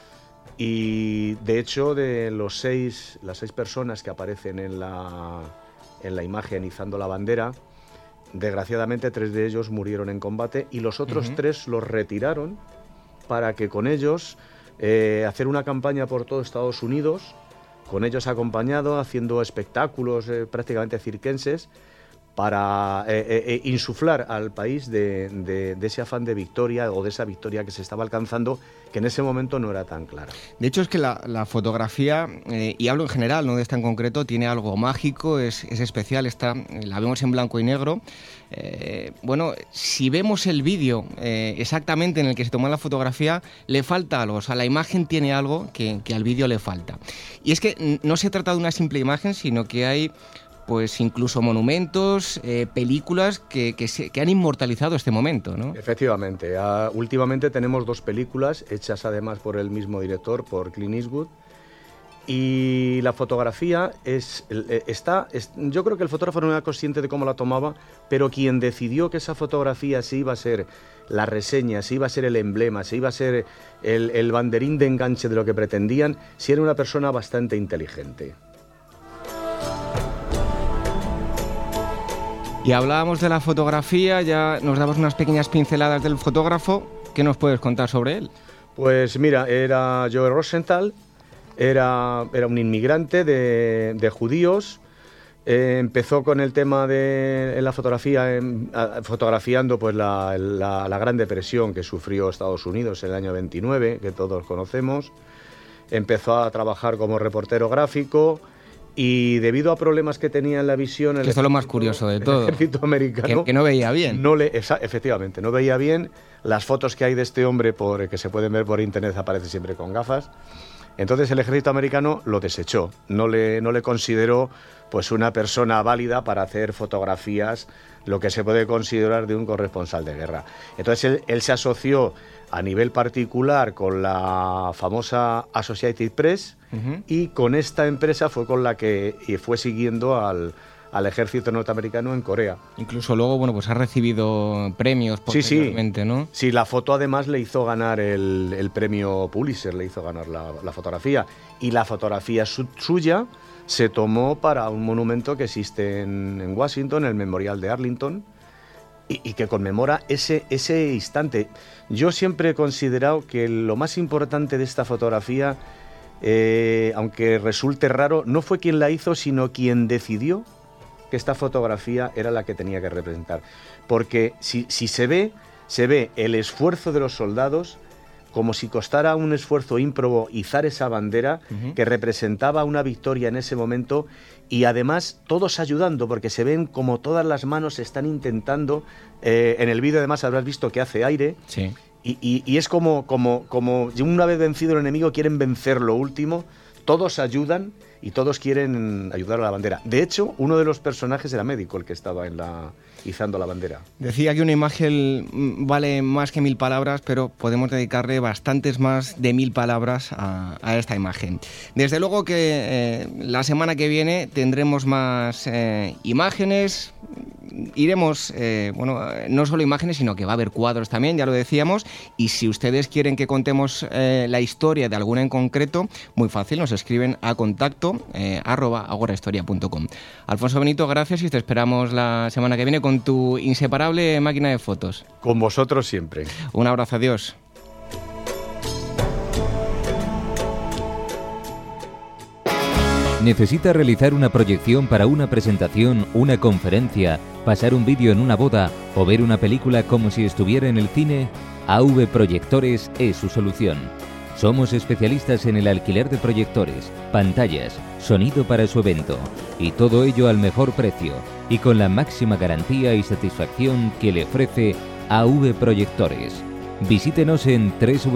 Y de hecho, de las seis personas que aparecen en la imagen izando la bandera, desgraciadamente 3 de ellos murieron en combate, y los otros 3 los retiraron para que con ellos hacer una campaña por todo Estados Unidos, con ellos acompañado, haciendo espectáculos prácticamente circenses, para insuflar al país de ese afán de victoria, o de esa victoria que se estaba alcanzando, que en ese momento no era tan clara. De hecho, es que la fotografía, y hablo en general, no de esta en concreto, tiene algo mágico, es especial, la vemos en blanco y negro. Bueno, si vemos el vídeo exactamente en el que se tomó la fotografía, le falta algo, o sea, la imagen tiene algo que al vídeo le falta. Y es que no se trata de una simple imagen, sino que hay pues incluso monumentos, películas que han inmortalizado este momento, ¿no? Efectivamente. Últimamente tenemos 2 películas hechas además por el mismo director, por Clint Eastwood, y la fotografía yo creo que el fotógrafo no era consciente de cómo la tomaba, pero quien decidió que esa fotografía sí iba a ser la reseña, sí iba a ser el emblema, sí iba a ser el banderín de enganche de lo que pretendían, sí era una persona bastante inteligente. Y hablábamos de la fotografía, ya nos dabas unas pequeñas pinceladas del fotógrafo. ¿Qué nos puedes contar sobre él? Pues mira, era Joe Rosenthal, era un inmigrante de judíos, Empezó con el tema de en la fotografía, fotografiando pues la Gran Depresión que sufrió Estados Unidos en el año 29, que todos conocemos. Empezó a trabajar como reportero gráfico y debido a problemas que tenía en la visión... Esto es lo más curioso de todo. El ejército americano... Que no veía bien. Efectivamente, no veía bien. Las fotos que hay de este hombre que se pueden ver por internet aparece siempre con gafas. Entonces el ejército americano lo desechó, no le consideró pues una persona válida para hacer fotografías, lo que se puede considerar de un corresponsal de guerra. Entonces él se asoció a nivel particular con la famosa Associated Press, y con esta empresa fue con la que fue siguiendo al ejército norteamericano en Corea. Incluso luego, bueno, pues ha recibido premios posteriormente, ¿no? Sí, la foto además le hizo ganar el premio Pulitzer, le hizo ganar la fotografía. Y la fotografía suya se tomó para un monumento que existe en Washington, el Memorial de Arlington, y que conmemora ese instante. Yo siempre he considerado que lo más importante de esta fotografía, aunque resulte raro, no fue quien la hizo, sino quien decidió que esta fotografía era la que tenía que representar. Porque si se ve el esfuerzo de los soldados, como si costara un esfuerzo ímprobo izar esa bandera que representaba una victoria en ese momento, y además todos ayudando, porque se ven como todas las manos están intentando, en el vídeo además habrás visto que hace aire, sí. Y es como una vez vencido el enemigo quieren vencer lo último, todos ayudan y todos quieren ayudar a la bandera. De hecho, uno de los personajes era médico, el que estaba izando la bandera. Decía que una imagen vale más que 1000 palabras, pero podemos dedicarle bastantes más de 1000 palabras a esta imagen. Desde luego que la semana que viene tendremos más imágenes. Iremos, no solo imágenes, sino que va a haber cuadros también, ya lo decíamos, y si ustedes quieren que contemos la historia de alguna en concreto, muy fácil, nos escriben a contacto @agorahistoria.com. Alfonso Benito, gracias y te esperamos la semana que viene con tu inseparable máquina de fotos. Con vosotros siempre. Un abrazo, adiós. ¿Necesita realizar una proyección para una presentación, una conferencia, pasar un vídeo en una boda o ver una película como si estuviera en el cine? AV Proyectores es su solución. Somos especialistas en el alquiler de proyectores, pantallas, sonido para su evento, y todo ello al mejor precio y con la máxima garantía y satisfacción que le ofrece AV Proyectores. Visítenos en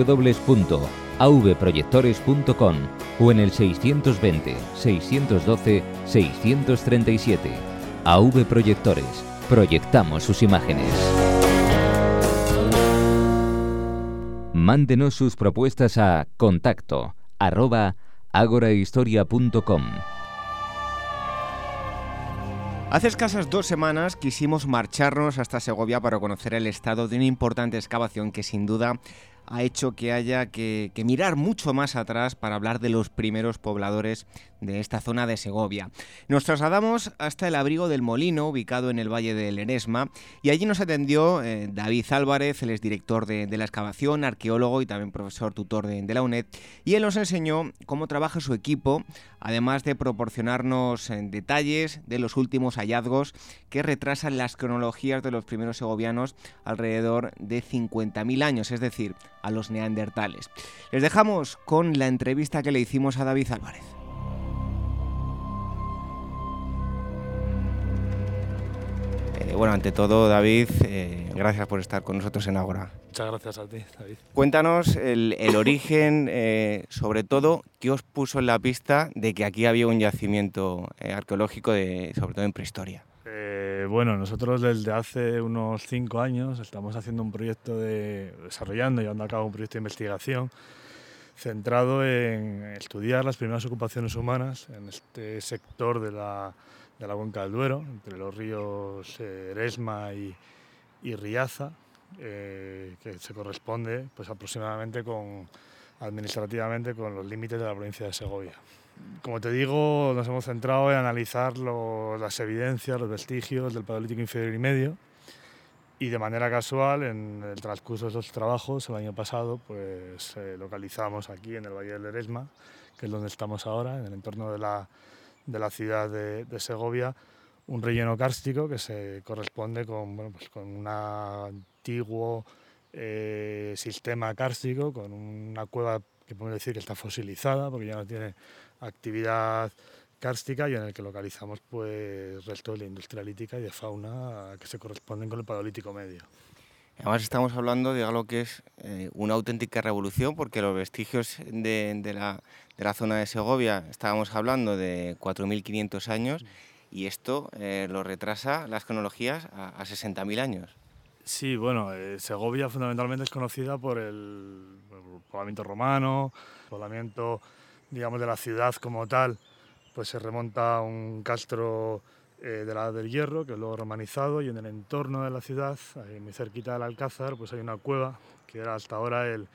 www.avproyectores.com o en el 620 612 637. AV Proyectores. Proyectamos sus imágenes. Mándenos sus propuestas a contacto@agorahistoria.com. Hace escasas 2 semanas quisimos marcharnos hasta Segovia para conocer el estado de una importante excavación que sin duda ha hecho que haya que mirar mucho más atrás para hablar de los primeros pobladores de esta zona de Segovia. Nos trasladamos hasta el abrigo del Molino, ubicado en el Valle del Eresma, y allí nos atendió David Álvarez, él es director de la excavación, arqueólogo y también profesor tutor de la UNED, y él nos enseñó cómo trabaja su equipo, además de proporcionarnos detalles de los últimos hallazgos que retrasan las cronologías de los primeros segovianos alrededor de 50.000 años, es decir, a los neandertales. Les dejamos con la entrevista que le hicimos a David Álvarez. Bueno, ante todo, David, gracias por estar con nosotros en Ágora. Muchas gracias a ti, David. Cuéntanos el origen, sobre todo, ¿qué os puso en la pista de que aquí había un yacimiento arqueológico, sobre todo en prehistoria? Bueno, nosotros desde hace unos 5 años estamos haciendo un proyecto desarrollando y llevando a cabo un proyecto de investigación centrado en estudiar las primeras ocupaciones humanas en este sector de la cuenca del Duero, entre los ríos Eresma y Riaza, que se corresponde pues, aproximadamente administrativamente con los límites de la provincia de Segovia. Como te digo, nos hemos centrado en analizar las evidencias, los vestigios del Paleolítico inferior y medio, y de manera casual, en el transcurso de esos trabajos, el año pasado, pues localizamos aquí en el Valle del Eresma, que es donde estamos ahora, en el entorno de de la ciudad de Segovia, un relleno kárstico que se corresponde con, bueno, pues con un antiguo sistema kárstico, con una cueva que podemos decir que está fosilizada porque ya no tiene actividad kárstica, y en el que localizamos pues restos de industria lítica y de fauna que se corresponden con el Paleolítico Medio. Además estamos hablando de algo que es una auténtica revolución, porque los vestigios de la zona de Segovia, estábamos hablando de 4.500 años, y esto lo retrasa las cronologías a 60.000 años. Sí, bueno, Segovia fundamentalmente es conocida por el poblamiento romano, el poblamiento, digamos, de la ciudad como tal, pues se remonta a un castro de la Edad del Hierro, que es luego romanizado, y en el entorno de la ciudad, muy cerquita del Alcázar, pues hay una cueva que era hasta ahora el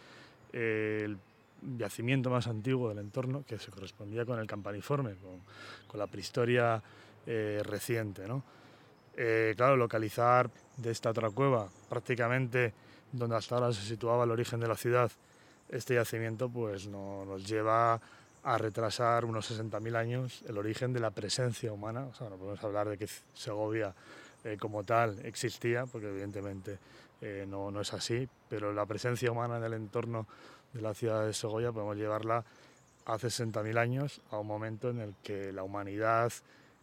yacimiento más antiguo del entorno, que se correspondía con el Campaniforme, con la prehistoria reciente, ¿no? Claro, localizar de esta otra cueva, prácticamente donde hasta ahora se situaba el origen de la ciudad, este yacimiento, pues nos lleva a retrasar unos 60.000 años el origen de la presencia humana. O sea, no podemos hablar de que Segovia como tal existía, porque evidentemente no es así, pero la presencia humana en el entorno de la ciudad de Segovia podemos llevarla hace 60.000 años, a un momento en el que la humanidad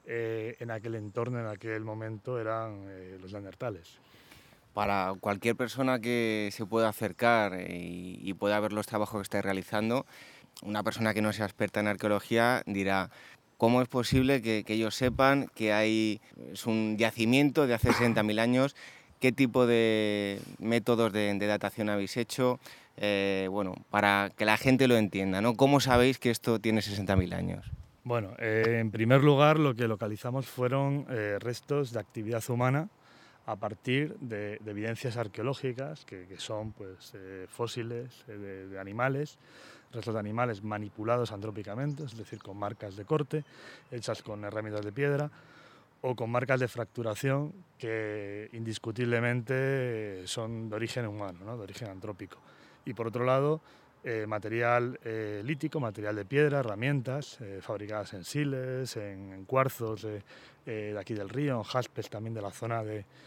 en aquel entorno, en aquel momento, eran los neandertales. Para cualquier persona que se pueda acercar y pueda ver los trabajos que estáis realizando, una persona que no sea experta en arqueología dirá: ¿cómo es posible que ellos sepan que es un yacimiento de hace 60.000 años? ¿Qué tipo de métodos de datación habéis hecho? Bueno, para que la gente lo entienda, ¿no? ¿Cómo sabéis que esto tiene 60.000 años? Bueno, en primer lugar, lo que localizamos fueron restos de actividad humana a partir de evidencias arqueológicas que son pues, fósiles de animales, restos de animales manipulados antrópicamente, es decir, con marcas de corte, hechas con herramientas de piedra, o con marcas de fracturación que indiscutiblemente son de origen humano, ¿no? De origen antrópico. Y por otro lado, material lítico, material de piedra, herramientas fabricadas en siles, en cuarzos de aquí del río, en jaspes también de la zona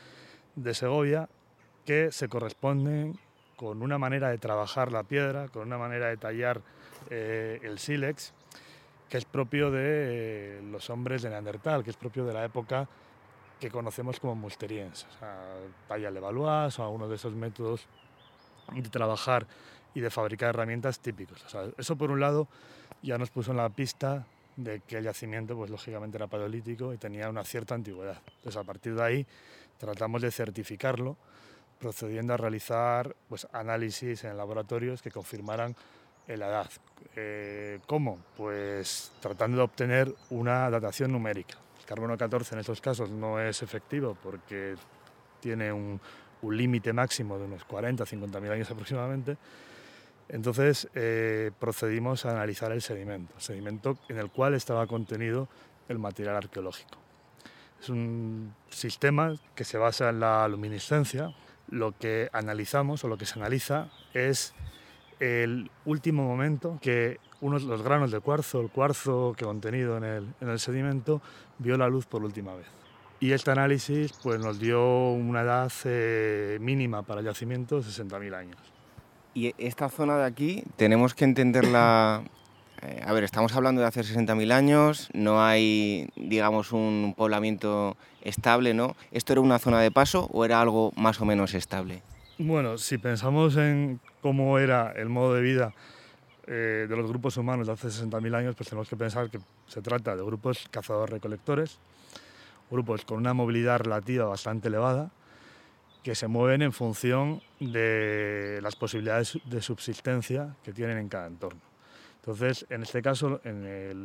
de Segovia, que se corresponden con una manera de trabajar la piedra, con una manera de tallar el sílex, que es propio de los hombres de Neandertal, que es propio de la época que conocemos como musterienses. O sea, talla de Valois o algunos de esos métodos de trabajar y de fabricar herramientas típicos. O sea, eso por un lado ya nos puso en la pista de que el yacimiento, pues lógicamente era paleolítico y tenía una cierta antigüedad. Entonces, a partir de ahí tratamos de certificarlo, procediendo a realizar pues, análisis en laboratorios que confirmaran la edad. ¿Cómo? Pues tratando de obtener una datación numérica. El carbono 14 en estos casos no es efectivo porque tiene un límite máximo de unos 40-50.000 años aproximadamente. Entonces procedimos a analizar el sedimento en el cual estaba contenido el material arqueológico. Es un sistema que se basa en la luminiscencia. Lo que analizamos o lo que se analiza es el último momento que los granos de cuarzo, el cuarzo que contenido en el sedimento, vio la luz por última vez. Y este análisis pues, nos dio una edad mínima para el yacimiento de 60.000 años. Y esta zona de aquí tenemos que entenderla. A ver, estamos hablando de hace 60.000 años, no hay, digamos, un poblamiento estable, ¿no? ¿Esto era una zona de paso o era algo más o menos estable? Bueno, si pensamos en cómo era el modo de vida de los grupos humanos de hace 60.000 años, pues tenemos que pensar que se trata de grupos cazadores-recolectores, grupos con una movilidad relativa bastante elevada, que se mueven en función de las posibilidades de subsistencia que tienen en cada entorno. Entonces, en este caso, en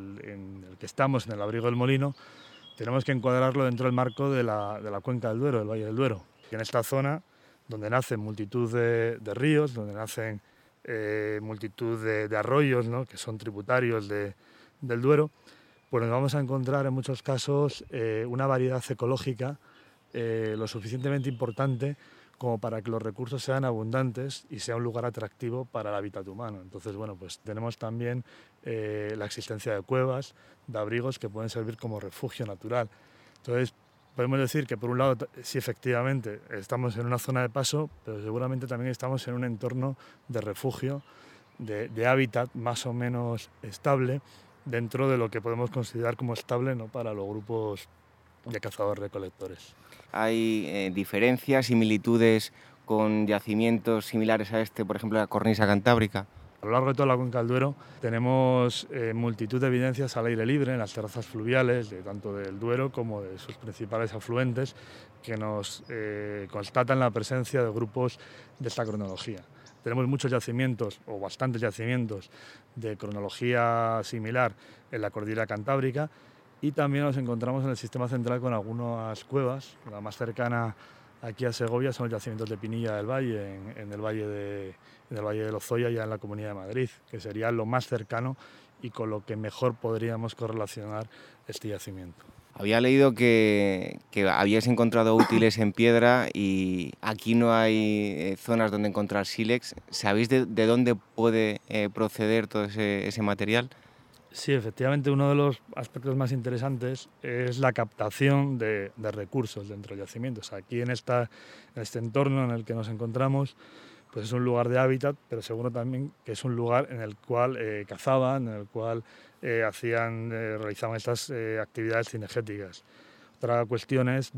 el que estamos, en el abrigo del Molino, tenemos que encuadrarlo dentro del marco de la cuenca del Duero, del Valle del Duero. Y en esta zona, donde nacen multitud de ríos, donde nacen multitud de arroyos, ¿no? Que son tributarios del Duero, pues nos vamos a encontrar en muchos casos una variedad ecológica lo suficientemente importante como para que los recursos sean abundantes y sea un lugar atractivo para el hábitat humano. Entonces, bueno, pues tenemos también la existencia de cuevas, de abrigos que pueden servir como refugio natural. Entonces, podemos decir que por un lado sí, efectivamente estamos en una zona de paso, pero seguramente también estamos en un entorno de refugio, de hábitat más o menos estable, dentro de lo que podemos considerar como estable, ¿no?, para los grupos de cazadores-recolectores. ¿Hay diferencias, similitudes con yacimientos similares a este, por ejemplo, la cornisa cantábrica? A lo largo de toda la cuenca del Duero tenemos multitud de evidencias al aire libre en las terrazas fluviales, tanto del Duero como de sus principales afluentes, que nos constatan la presencia de grupos de esta cronología. Tenemos muchos yacimientos, o bastantes yacimientos, de cronología similar en la cordillera cantábrica, y también nos encontramos en el sistema central con algunas cuevas. La más cercana aquí a Segovia son los yacimientos de Pinilla del Valle, en el Valle de Lozoya, ya en la Comunidad de Madrid, que sería lo más cercano y con lo que mejor podríamos correlacionar este yacimiento. Había leído que habíais encontrado útiles en piedra y aquí no hay zonas donde encontrar sílex. ¿Sabéis de dónde puede proceder todo ese material? Sí, efectivamente, uno de los aspectos más interesantes es la captación de recursos dentro de yacimientos. Aquí en este entorno en el que nos encontramos, pues es un lugar de hábitat, pero seguro también que es un lugar en el cual cazaban, en el cual realizaban estas actividades cinegéticas. Otra cuestión es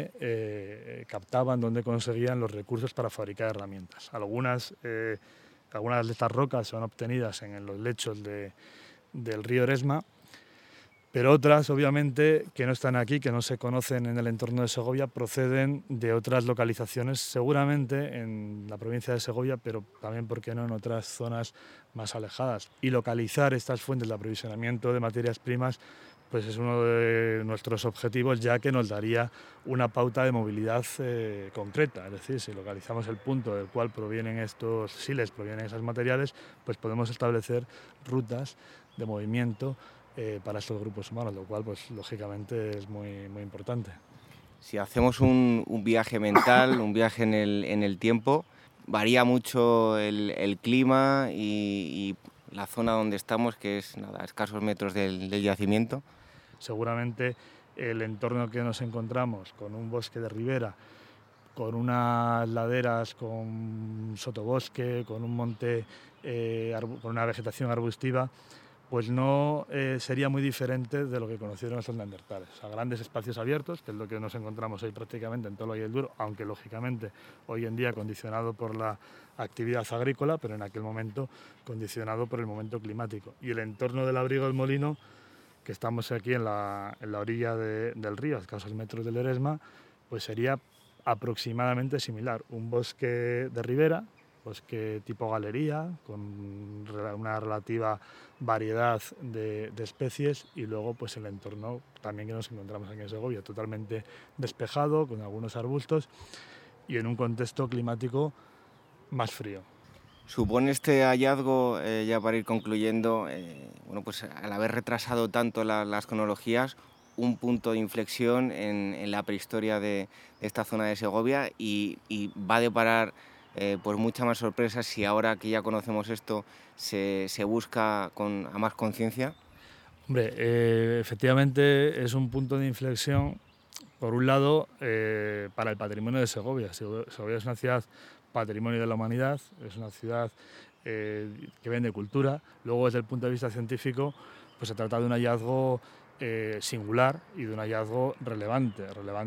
dónde captaban, dónde conseguían los recursos para fabricar herramientas. Algunas de estas rocas son obtenidas en los lechos del río Eresma, pero otras, obviamente, que no están aquí, que no se conocen en el entorno de Segovia, proceden de otras localizaciones, seguramente en la provincia de Segovia, pero también, ¿por qué no?, en otras zonas más alejadas. Y localizar estas fuentes de aprovisionamiento de materias primas pues es uno de nuestros objetivos, ya que nos daría una pauta de movilidad concreta. Es decir, si localizamos el punto del cual provienen estos siles, provienen esos materiales, pues podemos establecer rutas de movimiento para estos grupos humanos, lo cual, pues lógicamente, es muy, muy importante. Si hacemos un viaje mental, un viaje en el tiempo, varía mucho el clima y la zona donde estamos, que es a escasos metros del yacimiento. Seguramente el entorno que nos encontramos, con un bosque de ribera, con unas laderas, con sotobosque, con un monte, con una vegetación arbustiva, pues no sería muy diferente de lo que conocieron los neandertales. O sea, grandes espacios abiertos, que es lo que nos encontramos hoy prácticamente en todo el Valle del Duero, aunque lógicamente hoy en día condicionado por la actividad agrícola, pero en aquel momento condicionado por el momento climático. Y el entorno del abrigo del Molino, que estamos aquí en la orilla del río, a escasos metros del Eresma, pues sería aproximadamente similar. Un bosque de ribera, bosque tipo galería, con una relativa variedad de especies, y luego pues el entorno también que nos encontramos aquí en Segovia, totalmente despejado, con algunos arbustos y en un contexto climático más frío. ¿Supone este hallazgo, ya para ir concluyendo, bueno, pues al haber retrasado tanto las cronologías, un punto de inflexión en la prehistoria de esta zona de Segovia y va a deparar pues muchas más sorpresas si ahora que ya conocemos esto se busca a más conciencia? Hombre, efectivamente es un punto de inflexión, por un lado, para el patrimonio de Segovia. Segovia es una ciudad patrimonio de la humanidad, es una ciudad que vende cultura. Luego, desde el punto de vista científico, pues se trata de un hallazgo singular y de un hallazgo relevante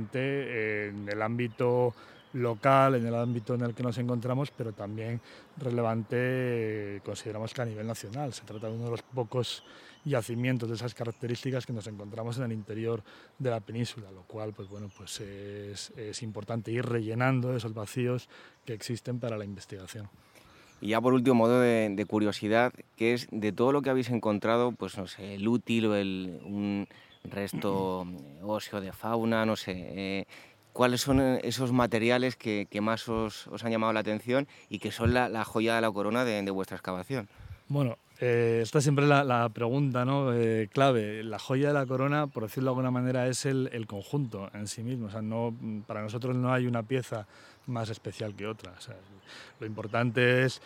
en el ámbito local, en el ámbito en el que nos encontramos, pero también relevante, consideramos que a nivel nacional. Se trata de uno de los pocos yacimientos de esas características que nos encontramos en el interior de la península, lo cual pues bueno, pues es importante ir rellenando esos vacíos que existen para la investigación. Y ya por último, modo de curiosidad, ¿qué es de todo lo que habéis encontrado, pues no sé, el útil o un resto óseo de fauna, no sé, cuáles son esos materiales que más os han llamado la atención y que son la joya de la corona de vuestra excavación? Bueno, esta siempre es la pregunta, ¿no? Clave. La joya de la corona, por decirlo de alguna manera, es el conjunto en sí mismo. O sea, para nosotros no hay una pieza más especial que otra. O sea, lo importante es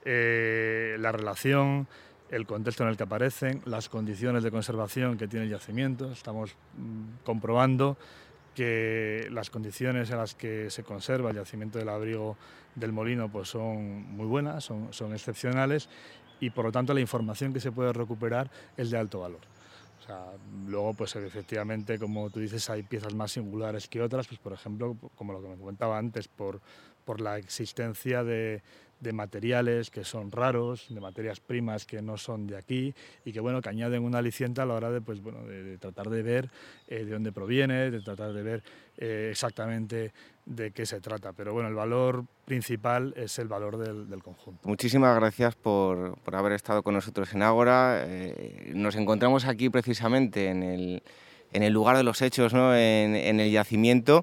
la relación, el contexto en el que aparecen, las condiciones de conservación que tiene el yacimiento. Estamos comprobando que las condiciones en las que se conserva el yacimiento del abrigo del Molino pues son muy buenas, son excepcionales, y por lo tanto la información que se puede recuperar es de alto valor. O sea, luego pues efectivamente, como tú dices, hay piezas más singulares que otras, pues por ejemplo, como lo que me comentaba antes, por la existencia de materiales que son raros, de materias primas que no son de aquí y que bueno, que añaden un aliciente a la hora de tratar de ver de dónde proviene, de tratar de ver exactamente de qué se trata. Pero bueno, el valor principal es el valor del conjunto. Muchísimas gracias por haber estado con nosotros en Ágora. Nos encontramos aquí precisamente en el lugar de los hechos, ¿no? en el yacimiento,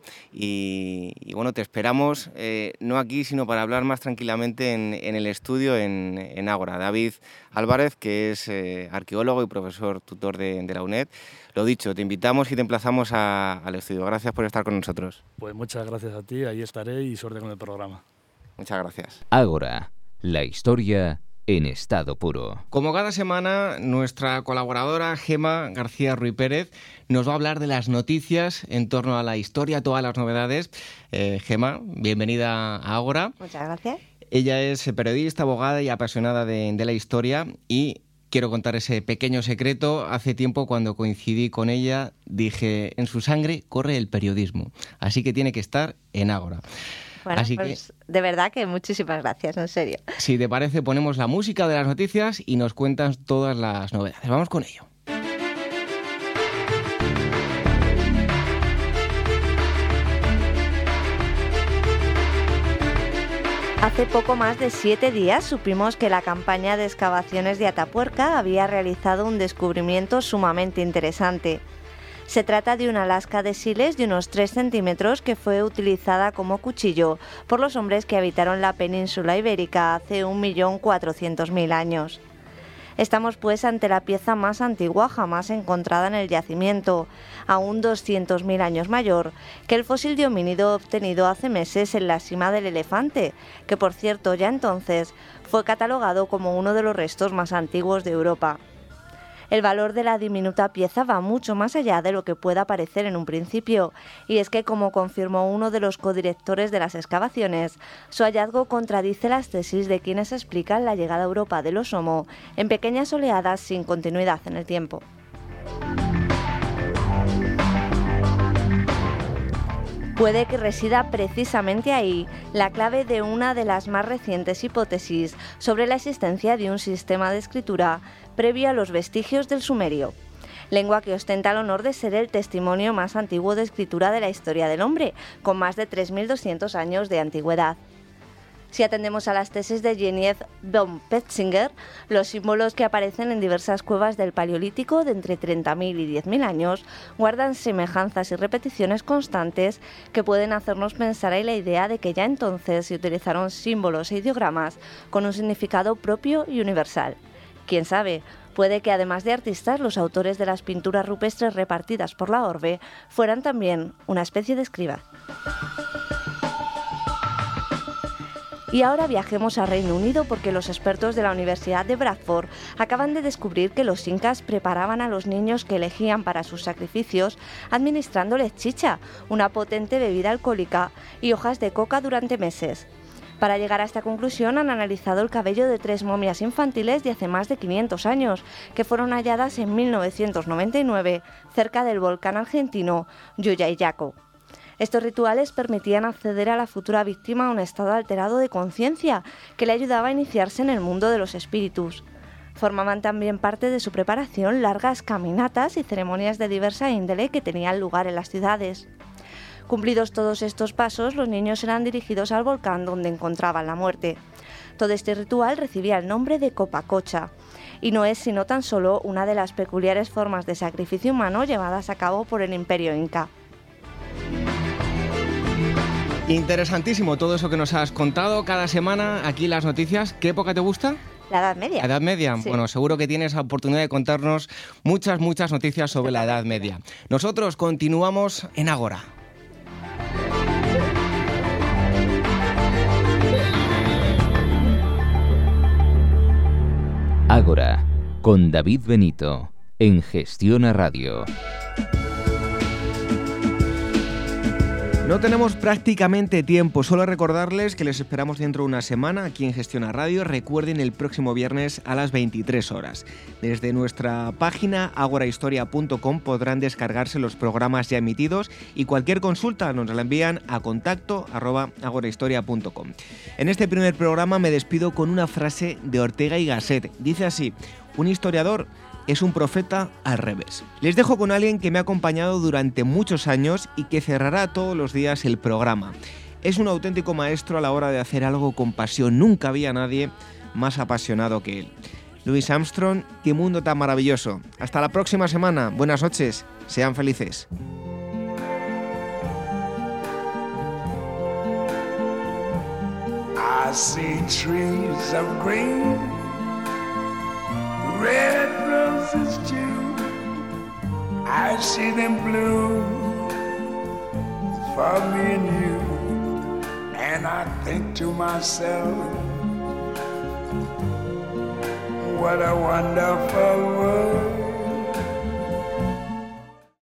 y bueno, te esperamos no aquí, sino para hablar más tranquilamente en el estudio en Ágora. David Álvarez, que es arqueólogo y profesor tutor de la UNED. Lo dicho, te invitamos y te emplazamos al estudio. Gracias por estar con nosotros. Pues muchas gracias a ti, ahí estaré y suerte con el programa. Muchas gracias. Ágora, la historia en estado puro. Como cada semana, nuestra colaboradora Gema García Ruiz Pérez nos va a hablar de las noticias en torno a la historia, todas las novedades. Gema, bienvenida a Ágora. Muchas gracias. Ella es periodista, abogada y apasionada de la historia, y quiero contar ese pequeño secreto. Hace tiempo, cuando coincidí con ella, dije, en su sangre corre el periodismo, así que tiene que estar en Ágora. Bueno, así pues de verdad que muchísimas gracias, en serio. Si te parece, ponemos la música de las noticias y nos cuentas todas las novedades. Vamos con ello. Hace poco más de 7 días supimos que la campaña de excavaciones de Atapuerca había realizado un descubrimiento sumamente interesante. Se trata de una lasca de siles de unos 3 centímetros que fue utilizada como cuchillo por los hombres que habitaron la península ibérica hace 1.400.000 años. Estamos pues ante la pieza más antigua jamás encontrada en el yacimiento, aún 200.000 años mayor que el fósil de homínido obtenido hace meses en la cima del Elefante, que por cierto ya entonces fue catalogado como uno de los restos más antiguos de Europa. El valor de la diminuta pieza va mucho más allá de lo que pueda parecer en un principio, y es que, como confirmó uno de los codirectores de las excavaciones, su hallazgo contradice las tesis de quienes explican la llegada a Europa de los Homo en pequeñas oleadas sin continuidad en el tiempo. Puede que resida precisamente ahí la clave de una de las más recientes hipótesis sobre la existencia de un sistema de escritura previo a los vestigios del sumerio, lengua que ostenta el honor de ser el testimonio más antiguo de escritura de la historia del hombre, con más de 3.200 años de antigüedad. Si atendemos a las tesis de Geneviève von Petzinger, los símbolos que aparecen en diversas cuevas del Paleolítico de entre 30.000 y 10.000 años guardan semejanzas y repeticiones constantes que pueden hacernos pensar en la idea de que ya entonces se utilizaron símbolos e ideogramas con un significado propio y universal. Quién sabe, puede que además de artistas, los autores de las pinturas rupestres repartidas por la orbe fueran también una especie de escriba. Y ahora viajemos a Reino Unido, porque los expertos de la Universidad de Bradford acaban de descubrir que los incas preparaban a los niños que elegían para sus sacrificios administrándoles chicha, una potente bebida alcohólica, y hojas de coca durante meses. Para llegar a esta conclusión han analizado el cabello de 3 momias infantiles de hace más de 500 años, que fueron halladas en 1999 cerca del volcán argentino Llullaillaco. Estos rituales permitían acceder a la futura víctima a un estado alterado de conciencia que le ayudaba a iniciarse en el mundo de los espíritus. Formaban también parte de su preparación largas caminatas y ceremonias de diversa índole que tenían lugar en las ciudades. Cumplidos todos estos pasos, los niños eran dirigidos al volcán donde encontraban la muerte. Todo este ritual recibía el nombre de copacocha, y no es sino tan solo una de las peculiares formas de sacrificio humano llevadas a cabo por el Imperio Inca. Interesantísimo todo eso que nos has contado cada semana aquí en las noticias. ¿Qué época te gusta? La Edad Media. ¿La Edad Media? Sí. Bueno, seguro que tienes la oportunidad de contarnos muchas noticias sobre la Edad Media. Nosotros continuamos en Ágora. Ágora, con David Benito, en Gestiona Radio. No tenemos prácticamente tiempo, solo recordarles que les esperamos dentro de una semana aquí en Gestiona Radio. Recuerden, el próximo viernes a las 23 horas. Desde nuestra página agorahistoria.com podrán descargarse los programas ya emitidos y cualquier consulta nos la envían a contacto@agorahistoria.com. En este primer programa me despido con una frase de Ortega y Gasset. Dice así: un historiador es un profeta al revés. Les dejo con alguien que me ha acompañado durante muchos años y que cerrará todos los días el programa. Es un auténtico maestro a la hora de hacer algo con pasión. Nunca había nadie más apasionado que él. Louis Armstrong, qué mundo tan maravilloso. Hasta la próxima semana. Buenas noches. Sean felices. I see trees of green, red roses too. I see them bloom for me and you. And I think to myself, what a wonderful world.